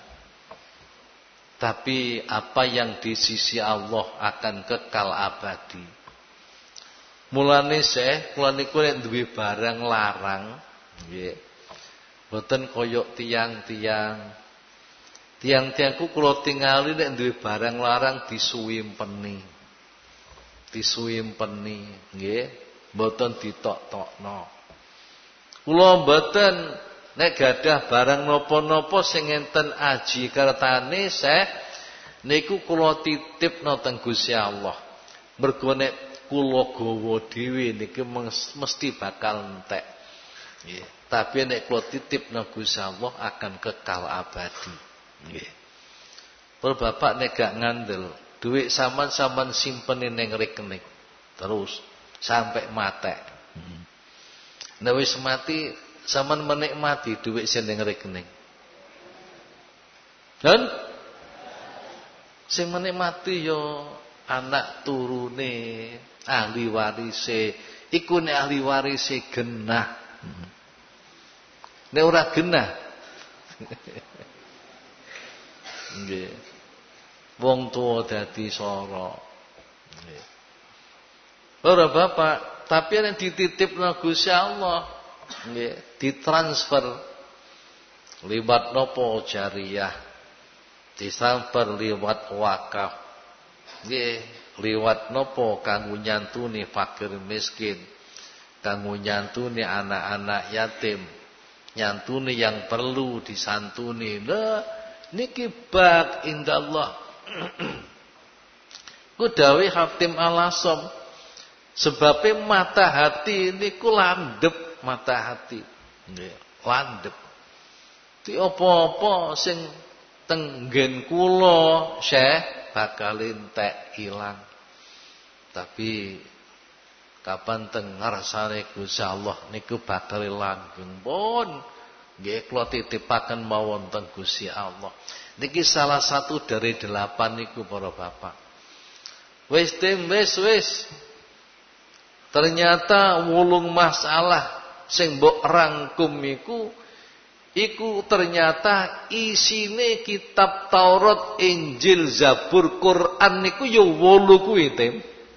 Tapi apa yang di sisi Allah akan kekal abadi. Mulane Syekh, kula niku nek duwe barang larang, nggih. Mboten koyok tiang-tiang. Tiang-tiangku kula tingali nek duwe barang larang disuwimpeni. Disuwimpeni, nggih, mboten ditok-tokno. Kula mboten nek gadah barang napa-napa sing enten aji kertane Syekh niku kula titipno teng Gusti Allah. Mergo nek kula gawa dhewe niki mesti bakal entek. Nggih, tapi nek kula titipno Gusti Allah akan kekal abadi. Nggih. Pun bapak nek gak ngandel, duit sampean-sampean simpeni ning rekening terus sampai mate. Hmm. Nek wis mati sampean menikmati duit sing ning rekening. Dan sing menikmati yo anak turune, ahli warise. Iku nek ahli warise genah. Hmm. Nek ora genah nggih. Wong tuwa dadi sora. Nggih. Ora bapak, tapi nek dititipna Gusti Allah, nggih, ditransfer liwat nopo jariyah, ditransfer liwat wakaf. Nggih, liwat nopo kanggo nyantuni fakir miskin, kanggo nyantuni anak-anak yatim, nyantuni yang perlu disantuni. Nah, niki bak indallah. Ku dawuh Hatim Al-Asom, sebabe mata hati niku landhep mata hati. Nggih, landhep. Ti apa-apa sing teng nggen kula Syekh bakal entek ilang. Tapi kapan teng ngarsane Gusti Allah niku bakal langgeng pun. Nggih kula titipaken mawon teng Gusti Allah. Niki salah satu dari delapan niku para bapak. Wis tim wis wis. Ternyata wulung masalah sing mbok rangkum iku iku ternyata isine kitab Taurat, Injil, Zabur, Quran niku ya wolu kuwi tim.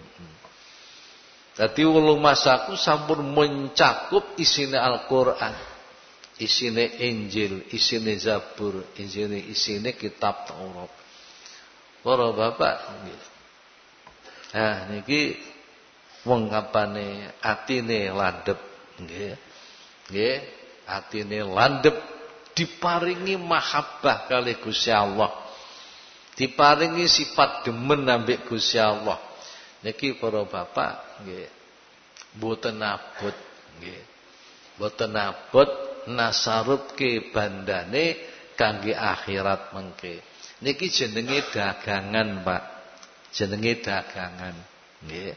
Dadi wulung masaku sampun mencakup isine Al-Qur'an. Isine Injil, isine Zabur, isine isine kitab Taurat. Para bapak nggih. Nah niki wong kapane atine landhep nggih. Nggih, atine landhep diparingi mahabbah kali Gusti Allah. Diparingi sifat demen ambek Gusti Allah. Niki para bapak nggih. Mboten abot nggih. Mboten abot nasarupke bandane kangge akhirat mengke. Niki jenenge dagangan, Pak. Jenenge dagangan. Nggih.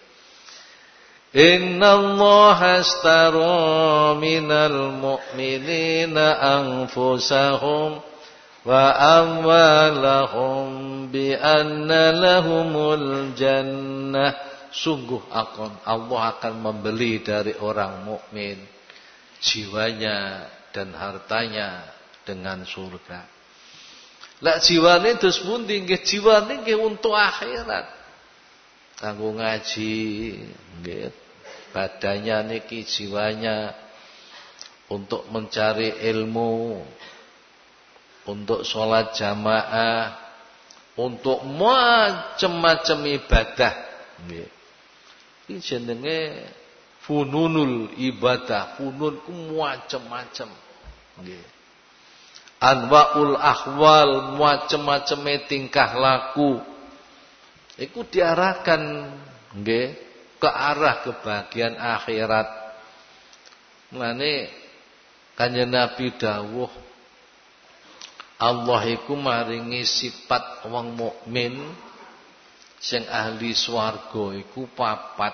Innallaha astara minal mu'minina anfusahum wa amwalahum bi anna lahumul jannah. Sungguh akan Allah akan membeli dari orang mukmin jiwanya dan hartanya dengan surga. Lah jiwane terus pundi nggih? Jiwane nggih untuk akhirat. Kanggo ngaji nggih. Badannya niki jiwanya untuk mencari ilmu, untuk sholat jamaah, untuk macam-macam ibadah nggih. Iki jenenge fununul ibadah, funun ku macam-macam nggih. Anwaul ahwal, macam-macam tingkah laku. Iku diarahkan nggih ke arah kebahagiaan akhirat. Mulane Kanjeng Nabi dawuh Allah iku maringi sifat wong mukmin sing ahli swarga iku papat.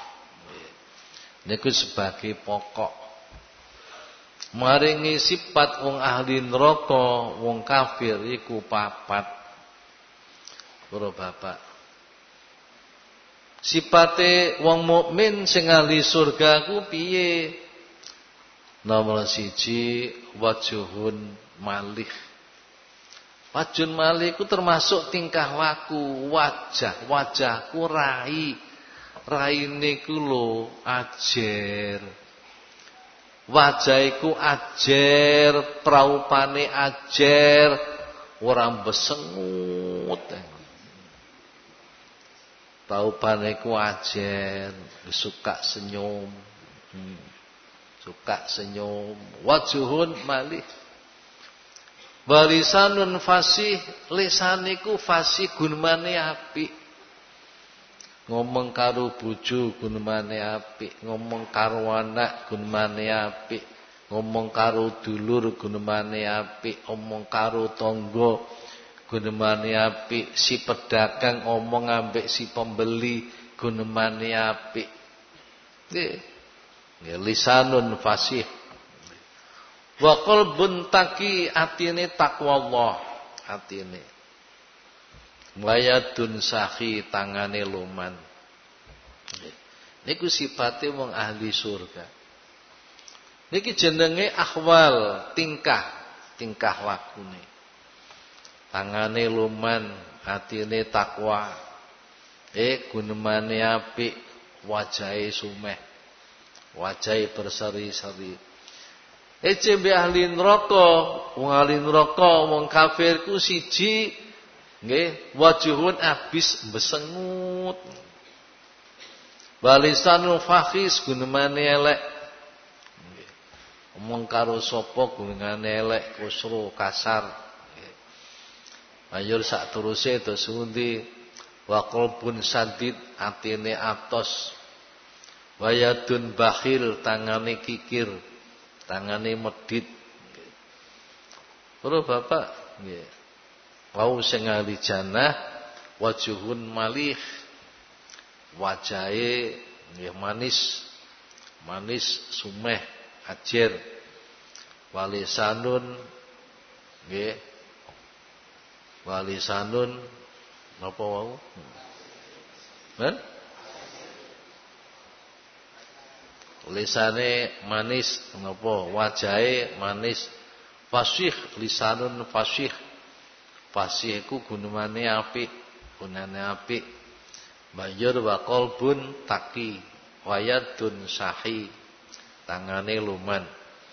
Niku sebagai pokok. Maringi sifat wong ahli neraka, wong kafir iku papat. Para bapak. Sipate wong mukmin sing ahli surga ku piye? Nomor siji wajuhun malih. Wajun malih ku termasuk tingkah laku, wajah, wajahku rai. Raine ku lho ajer. Wajah iku ajer, praupane ajer, ora besengut. Taubane ku ajen, suka senyum. Hmm. Suka senyum, wajuhun malih. Walisanun fasih, lisaniku fasih gunemane apik. Ngomong karo bojo gunemane apik, ngomong karo anak gunemane apik, ngomong karo dulur gunemane apik, ngomong karo tangga gunemane apik, si pedagang ngomong ambek si pembeli gunemane apik. Nggih. Ya, lisanun fasih. Wa qalbun taqi, atine takwa Allah, atine. Wayadun sahi, tangane luman. Niku sifate wong ahli surga. Niki jenenge ahwal, tingkah, tingkah lakune. Tangane luman, atine takwa. Eh gunemane apik, wajahe sumeh. Wajah berseri-seri. Ece be ahli neraka, wong ahli neraka, wong kafir ku siji nggih, wajuhun abis besengut. Balisanul fakhis gunemane elek. Nggih. Omong karo sapa gunemane elek, kusru, kasar. Nggih. Ayur sak teruse terus pundi? Wa qalbun sadid, atine atos. Wayadun bakhil, tangane kikir, tangane medit. Para bapak, nggih. Wau sing ahli jannah wajuhun malih. Wajahe nggih manis. Manis sumeh, ajer. Walisanun nggih. Walisanun napa wau? Ben? Lisane manis napa, wajahe manis, fasih, lisanun fasih. Fasih iku gunemane apik, gunane apik. Banjur wa qalbun taqi, wayadun sahi, tangane luman.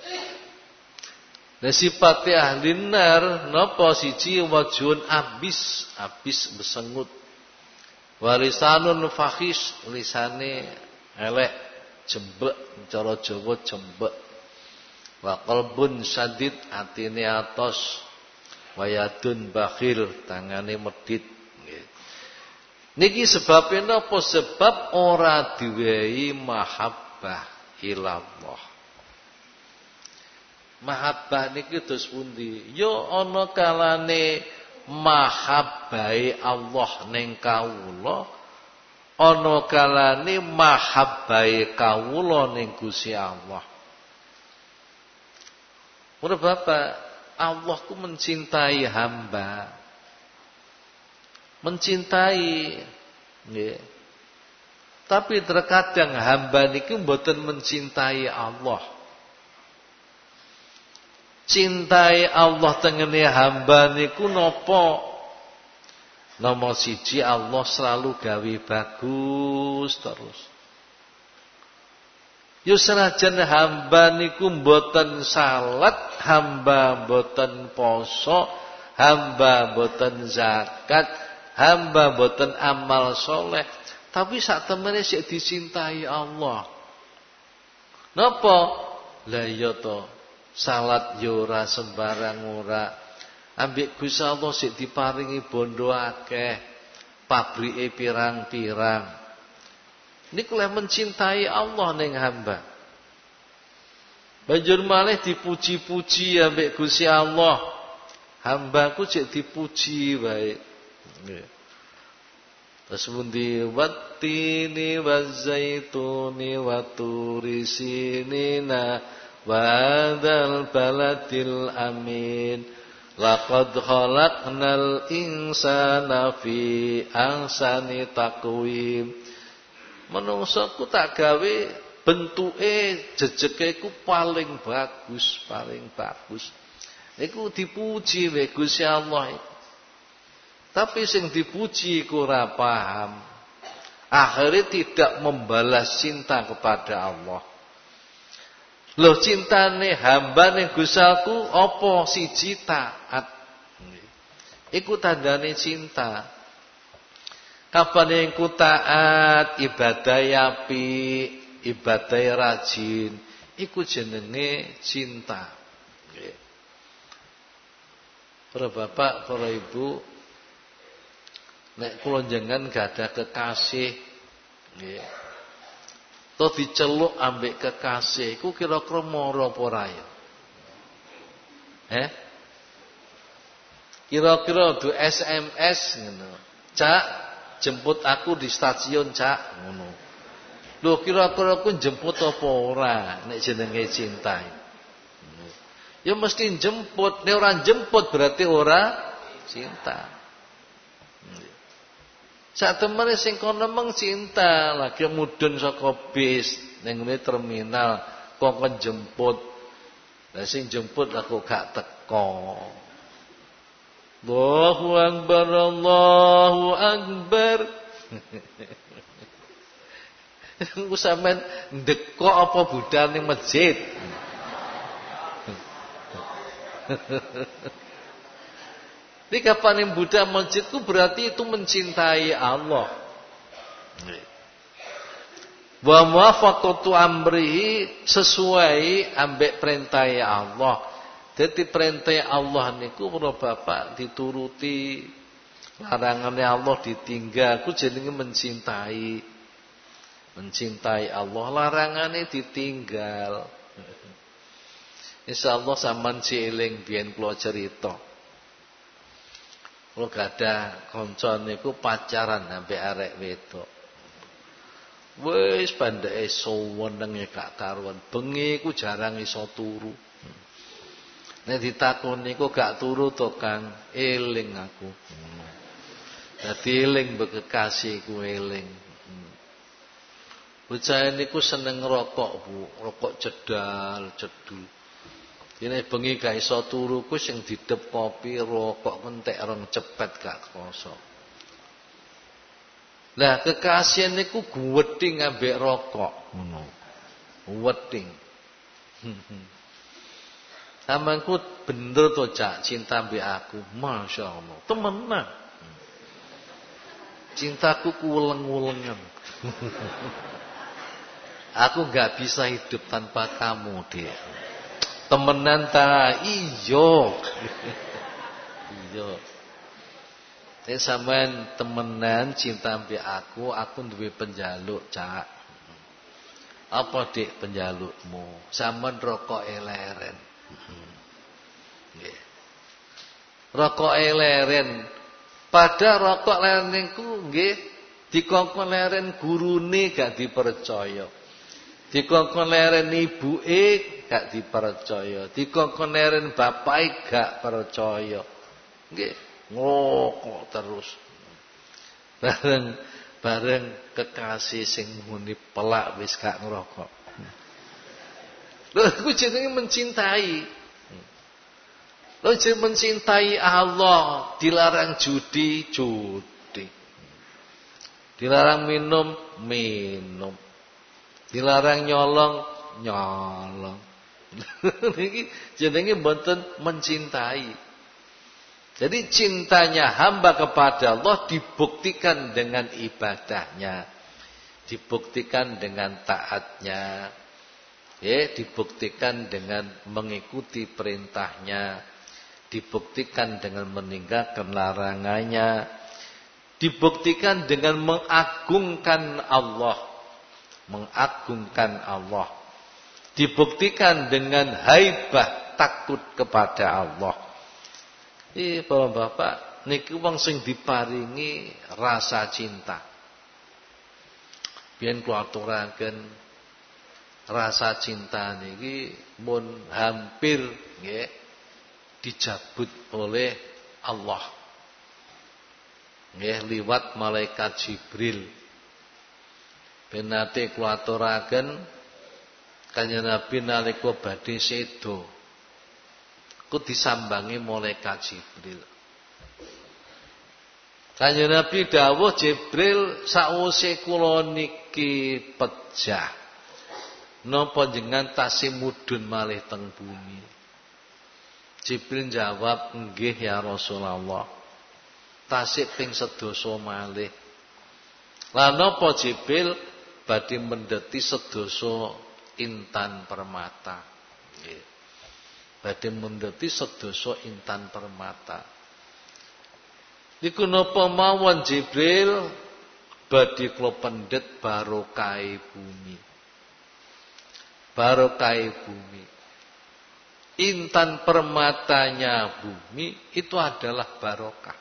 Nah sifate ahli nar napa siji wajhun abis, abis besengut. Walisanun fakhis, lisane elek, jembek, cara Jawa jembek. Wa qalbun sadid, atine atos. Wayadun bakhil, tangane medit. Niki sebabnya napa? Sebab ora diwehi mahabbah ilallah. Mahabbah niki terus pundi? Yo ana kalane mahabbahe Allah ning kawula, ana kalane mahabbahe kawula ning Gusti Allah. Ora Bapak, Allah ku mencintai hamba. Mencintai nggih. Tapi terkadang hamba niki mboten mencintai Allah. Cintai Allah tengene hamba niku napa? Nomor siji, Allah selalu gawe bagus terus. Yo senajan hamba niku mboten salat, hamba mboten poso, hamba mboten zakat, hamba mboten amal soleh, tapi sak temene sik dicintai Allah. Napa? Lah iya to, salat yo ora sembarang ora. Ambek Gusti Allah sik diparingi bondo akeh, pabrike pirang-pirang. Niku lek mencintai Allah ning hamba. Banjur malih dipuji-puji ambek Gusti Allah. Hambaku cek dipuji wae. Nggih. Terus pundi wattini wazaituni waturi sinina wadzal baladil amin. Laqad khalaqnal insana fi ahsani taqwim. Menungsoku tak gawe bentuke jejeke ku paling bagus, paling bagus. Iku dipuji wae Gusti Allah. Tapi sing dipuji ku ora paham. Akhirnya tidak membalas cinta kepada Allah. Loh cintane hamba ning Gusti aku apa? Siji taat. Iku tandane cinta. Kapan iku taat, ibadah apik, ibadah rajin, iku jenenge cinta. Nggih. Para bapak, para ibu, nek kula jenengan gak ada kekasih, nggih. To diceluk ambek kekasih, iku kira-kira mara apa ora ya? Eh? Kira-kira du S M S ngono. Cak, jemput aku di stasiun, Cak, ngono. Lho kira-kira ku jemput apa ora nek jenenge cinta. Ya mesti jemput, nek ora jemput berarti ora cinta. Sak temene sing kono meng cinta, lagi mudhun saka bis ning ngene terminal kok jemput. Lah sing jemput aku gak teko. Allahu Akbar, Allahu Akbar. Ku sampean ndekok apa budal ning masjid? Ini kapan yang Buddha masjidku berarti itu mencintai Allah. Wa muwafaqatu amri sesuai ambek perintah Allah. Jadi perintah Allah niku para bapak dituruti, larangannya Allah ditinggal, ku jenenge mencintai. Mencintai Allah, larangannya ditinggal. Insyaallah sampean cieling biyen kula cerita. Kula gadah kanca niku pacaran ambek arek wedok. Wis pandeke suwenenge gak karuan, bengi ku jarang iso turu. Nek ditakoni kok gak turu to Kang, eling aku. Dadi eling bekekasihku eling. Bocah niku seneng ngerokok, Bu, rokok cedal, cedul. Dene bengi gak iso turu ku sing didep kopi, rokok entek rong cepet gak krasa. Lah kekasihan niku guwedhing ambek rokok ngono. Guwedhing. Samangku bener to Cak cinta ambek aku, masyaallah. Temenan. Cintaku kuweleng-welengan. Aku gak bisa hidup tanpa kamu, Dek. Temenan ta? Iyo. Iyo. Nek sampean temenan cinta ambek aku, aku duwe penjaluk, Cak. Apa Dik penjalukmu? Sampean rokok eleren. Nggih. Rokok eleren. Pada rokok leren niku nggih dikongkon leren gurune gak dipercaya. Dikongkon leren ibuke gak dipercaya. Dikongkon leren bapake gak percaya. Nggih. Ngrokok terus. Bareng bareng kekasih sing muni pelak wis gak ngrokok. Lho iku jenenge mencintai. Lho jenenge mencintai Allah, dilarang judi, judi. Dilarang minum, minum. Dilarang nyolong, nyolong. Niki jenenge mboten mencintai. Jadi cintanya hamba kepada Allah dibuktikan dengan ibadahnya, dibuktikan dengan taatnya, ya, dibuktikan dengan mengikuti perintahnya, dibuktikan dengan meninggalkan larangannya, dibuktikan dengan mengagungkan Allah, mengagungkan Allah, dibuktikan dengan haibah takut kepada Allah. Iki para bapak niki wong sing diparingi rasa cinta. Biyen kula aturaken rasa cinta niki mun hampir nggih dijabut oleh Allah. Nggih liwat malaikat Jibril. Ben nate kula aturaken Kanjeng Nabi nalika badhe sedo ku disambangi malaikat Jibril. Kanjeng Nabi dawuh Jibril sawise kula niki pejah. Napa jenengan tasih mudhun malih teng bumi? Jibril jawab, "Nggih ya Rasulullah." tasik ping sedasa malih. Lan napa Jibril badhe mendeti sedasa intan permata. Nggih. Badhe mendeti sedasa intan permata. Niku napa mawon Jibril badhe kula pendet barokah bumi. Barokah bumi. Intan permatanya bumi itu adalah barokah.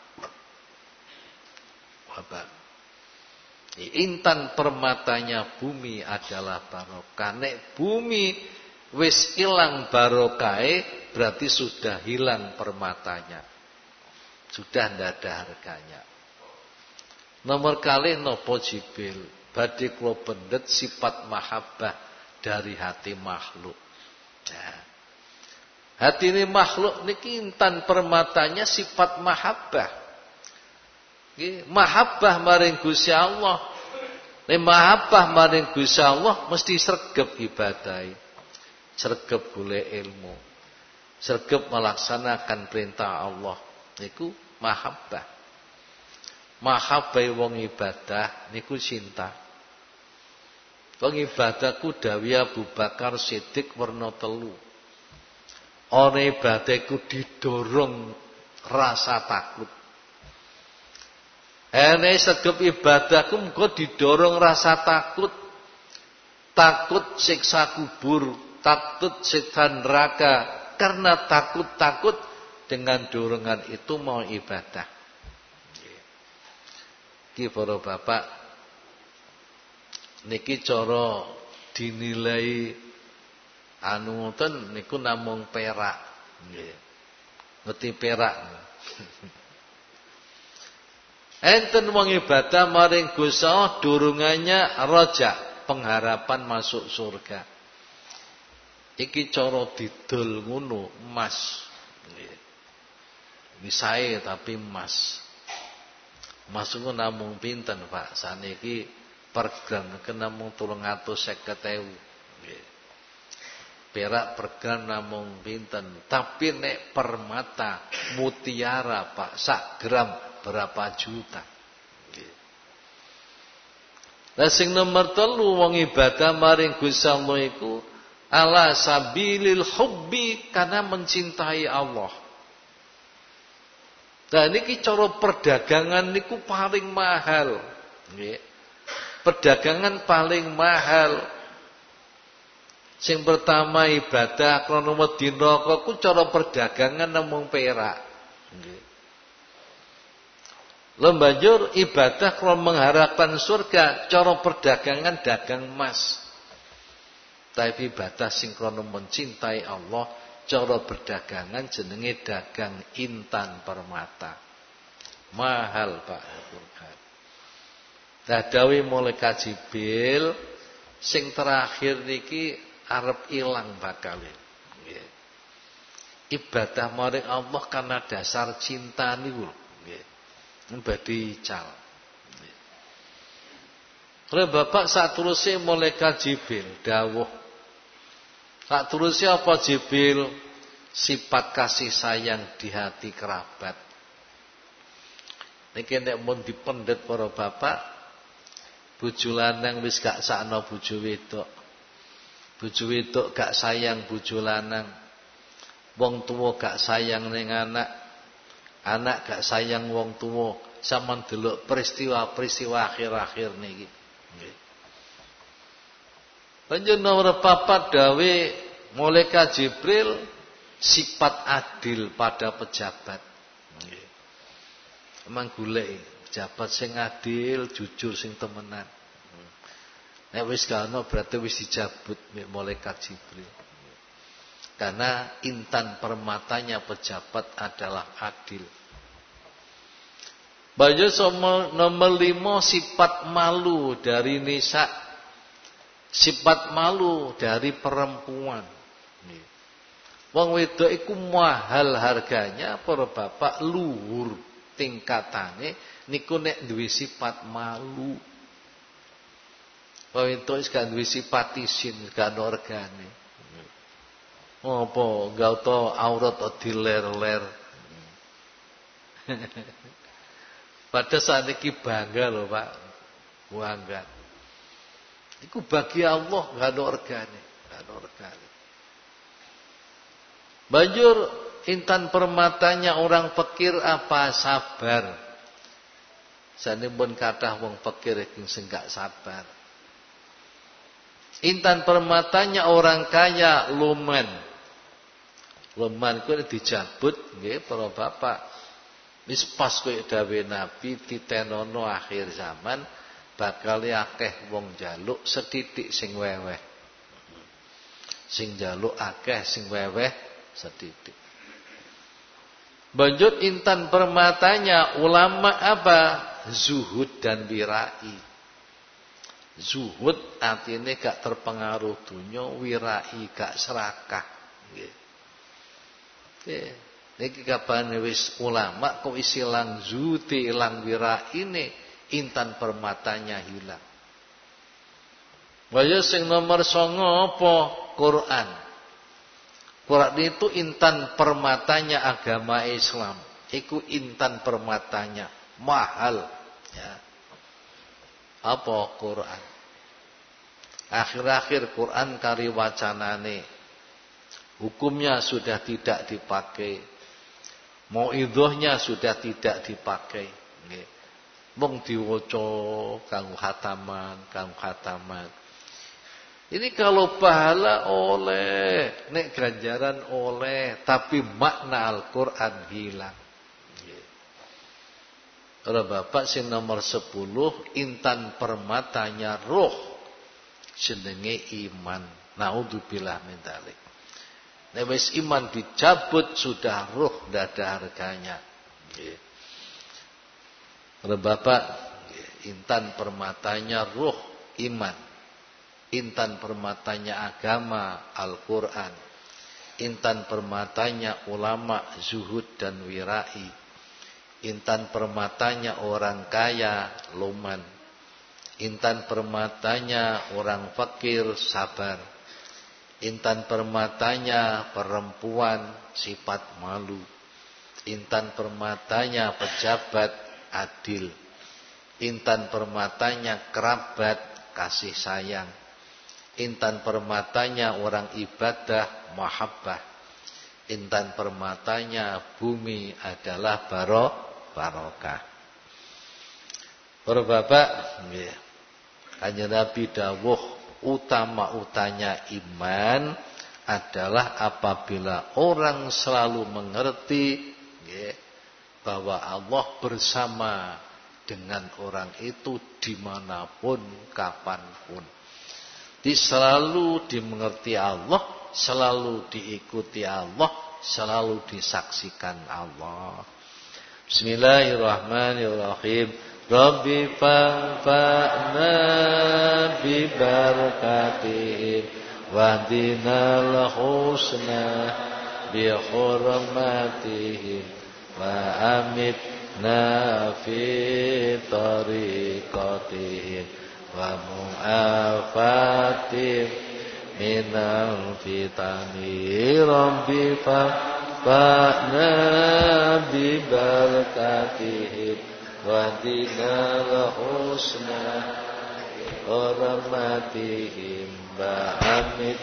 Bapak. Intan permatanya bumi adalah barokah. Nek bumi wis ilang barokahe berarti sudah hilang permatanya. Sudah ndak ada harganya. Nomor kalih napa Jibril badhe kula pendet sifat mahabbah dari hati makhluk. Nah, hati ini makhluk niki intan permatanya sifat mahabbah. Nggih, mahabbah maring Gusti Allah. Nek mahabbah maring Gusti Allah mesti sregep ibadahi. Sregep golek ilmu. Sregep melaksanakan perintah Allah. Niku mahabbah. Mahabbah wong ibadah niku cinta. Wong ibadah ku dawuh Abu Bakar Siddiq werna telu. Ana ibadah iku didorong rasa takut. Ene sregep ibadahku muga didorong rasa takut. Takut siksa kubur, takut siksa neraka. Karena takut-takut dengan dorongan itu mau ibadah. Iki para bapak niki cara dinilai anu ngoten niku namung perak. Nggih. Ngerti perak. Enten wong ibadah maring Gusti Allah dorongannya raja, pengharapan masuk surga. Iki cara didol ngono emas. Nggih. Misae tapi emas. Emas niku namung pinten, Pak? Saniki per gram niku namung telung atus seket ewu. Nggih. Perak per gram namung pinten, tapi nek permata mutiara, Pak, sak gram berapa juta. Nggih. Lah sing nomor telu wong ibadah maring Gusti Allah iku ala sabilil hubbi karena mencintai Allah. Nah niki cara perdagangan niku paling mahal. Nggih. Perdagangan paling mahal. Sing pertama ibadah krana wedi neraka ku cara perdagangan namung perak. Nggih. Lembanjur ibadah krana mengharapkan surga cara perdagangan dagang emas. Tapi ibadah sing krana mencintai Allah cara berdagangan jenenge dagang intan permata. Mahal Pak. Dadawi malaikat Jibril sing terakhir niki arep ilang bakal. Nggih. Ibadah maring Allah karena dasar cinta niku nggih. Badhe ical. Nggih. Kalau Bapak saterusé malaikat Jibril dawuh tak terusnya apa Jibril? Sifat kasih sayang di hati kerabat. Niki nek mun dipendet para bapak, bojo lanang wis gak sakno bojo wedok. Bojo wedok gak sayang bojo lanang. Wong tuwa gak sayang ning anak. Anak gak sayang wong tuwa. Sampeyan delok peristiwa-peristiwa akhir-akhir niki. Nggih. Panjenengan nomor papat dawe malaikat Jibril sifat adil pada pejabat. Nggih. Emang golek pejabat sing adil, jujur sing temenan. Nek wis gak ono berarti wis dijabut malaikat Jibril. Karena intan permatanya pejabat adalah adil. Banyak nomor lima sifat malu dari nisa. Sifat malu dari perempuan. Wong wedok iku mahal harganya, para bapak luhur tingkatane niku nek duwe sifat malu. Wong wedok wis gak duwe sifat isin, gak ono regane. Apa gak tau aurat diler-ler. Pada saat ini bangga loh Pak. Bangga. Iku bagi Allah gak ada organe. Gak ada organe. Banjur intan permatanya orang fakir apa sabar. Sanipun kathah wong fakir sing gak sabar. Intan permatanya orang kaya lumen. Lumen kuwi dijabut nggih para bapak. Wis pas koyo dawuh Nabi ditenono akhir zaman bakal akeh wong njaluk setitik sing weweh. Sing njaluk akeh sing weweh setitik. Banjur intan permatanya ulama apa? Zuhud dan wirai. Zuhud artinya gak terpengaruh dunya, wirai gak serakah. Nggih. Nggih. Niki kabane wis ulama kok isi ilang zuti ilang wira ini intan permatanya hilang. Waya sing nomor songo apa? Quran. Quran itu intan permatanya agama Islam. Iku intan permatanya mahal. Ya. Apa Quran? Akhir-akhir Quran kari wacanane. Hukumnya sudah tidak dipakai. Mauidhahnya sudah tidak dipakai. Nggih. Mung diwaca kanggo khataman, kanggo khataman. Ini kalau pahala oleh, nek ganjaran oleh, tapi makna Al-Qur'an hilang. Nggih. Kalau Bapak sing nomor sepuluh intan permatanya roh jenenge iman. Naudzubillah min dzalik. Nek wis iman dicabut sudah ruh ndak ada harganya. Nggih. Bapak intan permatanya ruh iman. Intan permatanya agama Al-Qur'an. Intan permatanya ulama zuhud dan wirai. Intan permatanya orang kaya luman. Intan permatanya orang fakir sabar. Intan permatanya perempuan sifat malu. Intan permatanya pejabat adil. Intan permatanya kerabat kasih sayang. Intan permatanya orang ibadah mahabbah. Intan permatanya bumi adalah baro barokah. Para bapak, nggih. Kanjeng Nabi dawuh utama-utanya iman adalah apabila orang selalu mengerti ya, bahwa Allah bersama dengan orang itu dimanapun, kapanpun. Di selalu dimengerti Allah, selalu diikuti Allah, selalu disaksikan Allah. Bismillahirrahmanirrahim. Rabbi fanfa'na bi barakatihim wa dinal husna bi hurmatihim wa amitna fi tariqatihim wa mu'afatihim minal fitani Rabbi fanfa'na bi barakatihim Wadinal husna Hurmatihim Ba'amid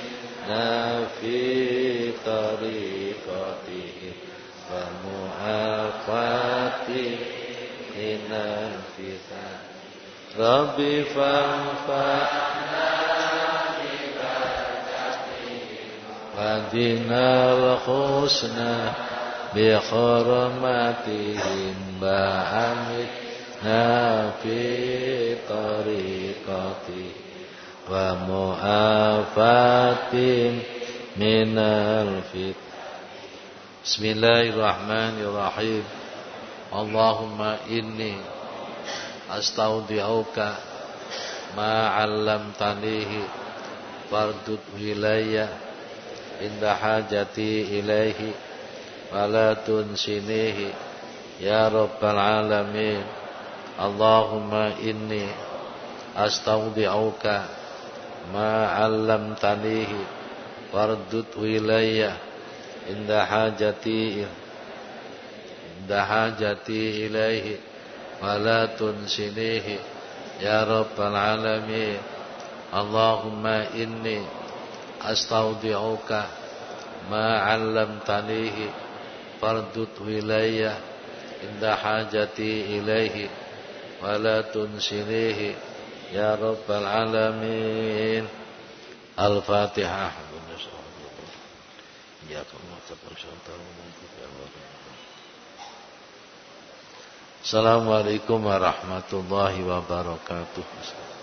Nafi tariqatihim Wa mu'afatihim Minal fitan Rabbi fanfa'na Wadinal husna bi hurmatihim ba'amid nafi tariqati wa mu'afatim minal fit. Bismillahirrahmanirrahim. Allahumma inni astaudi'uka ma 'allamtanihi fardud ilayya inda hajati ilaihi wala tunsinihi ya rabbal alamin. Allahumma inni astaudi'uka ma 'allamtanihi fardud ilayya inda hajati inda hajati ilaihi ولا تنسنيه يا رب العالمين. اللهم إني أستودعك ما علمتنيه فاردده إلي عند حاجتي إليه ولا تنسنيه يا رب العالمين. الفاتحة. Assalamualaikum warahmatullahi wabarakatuh.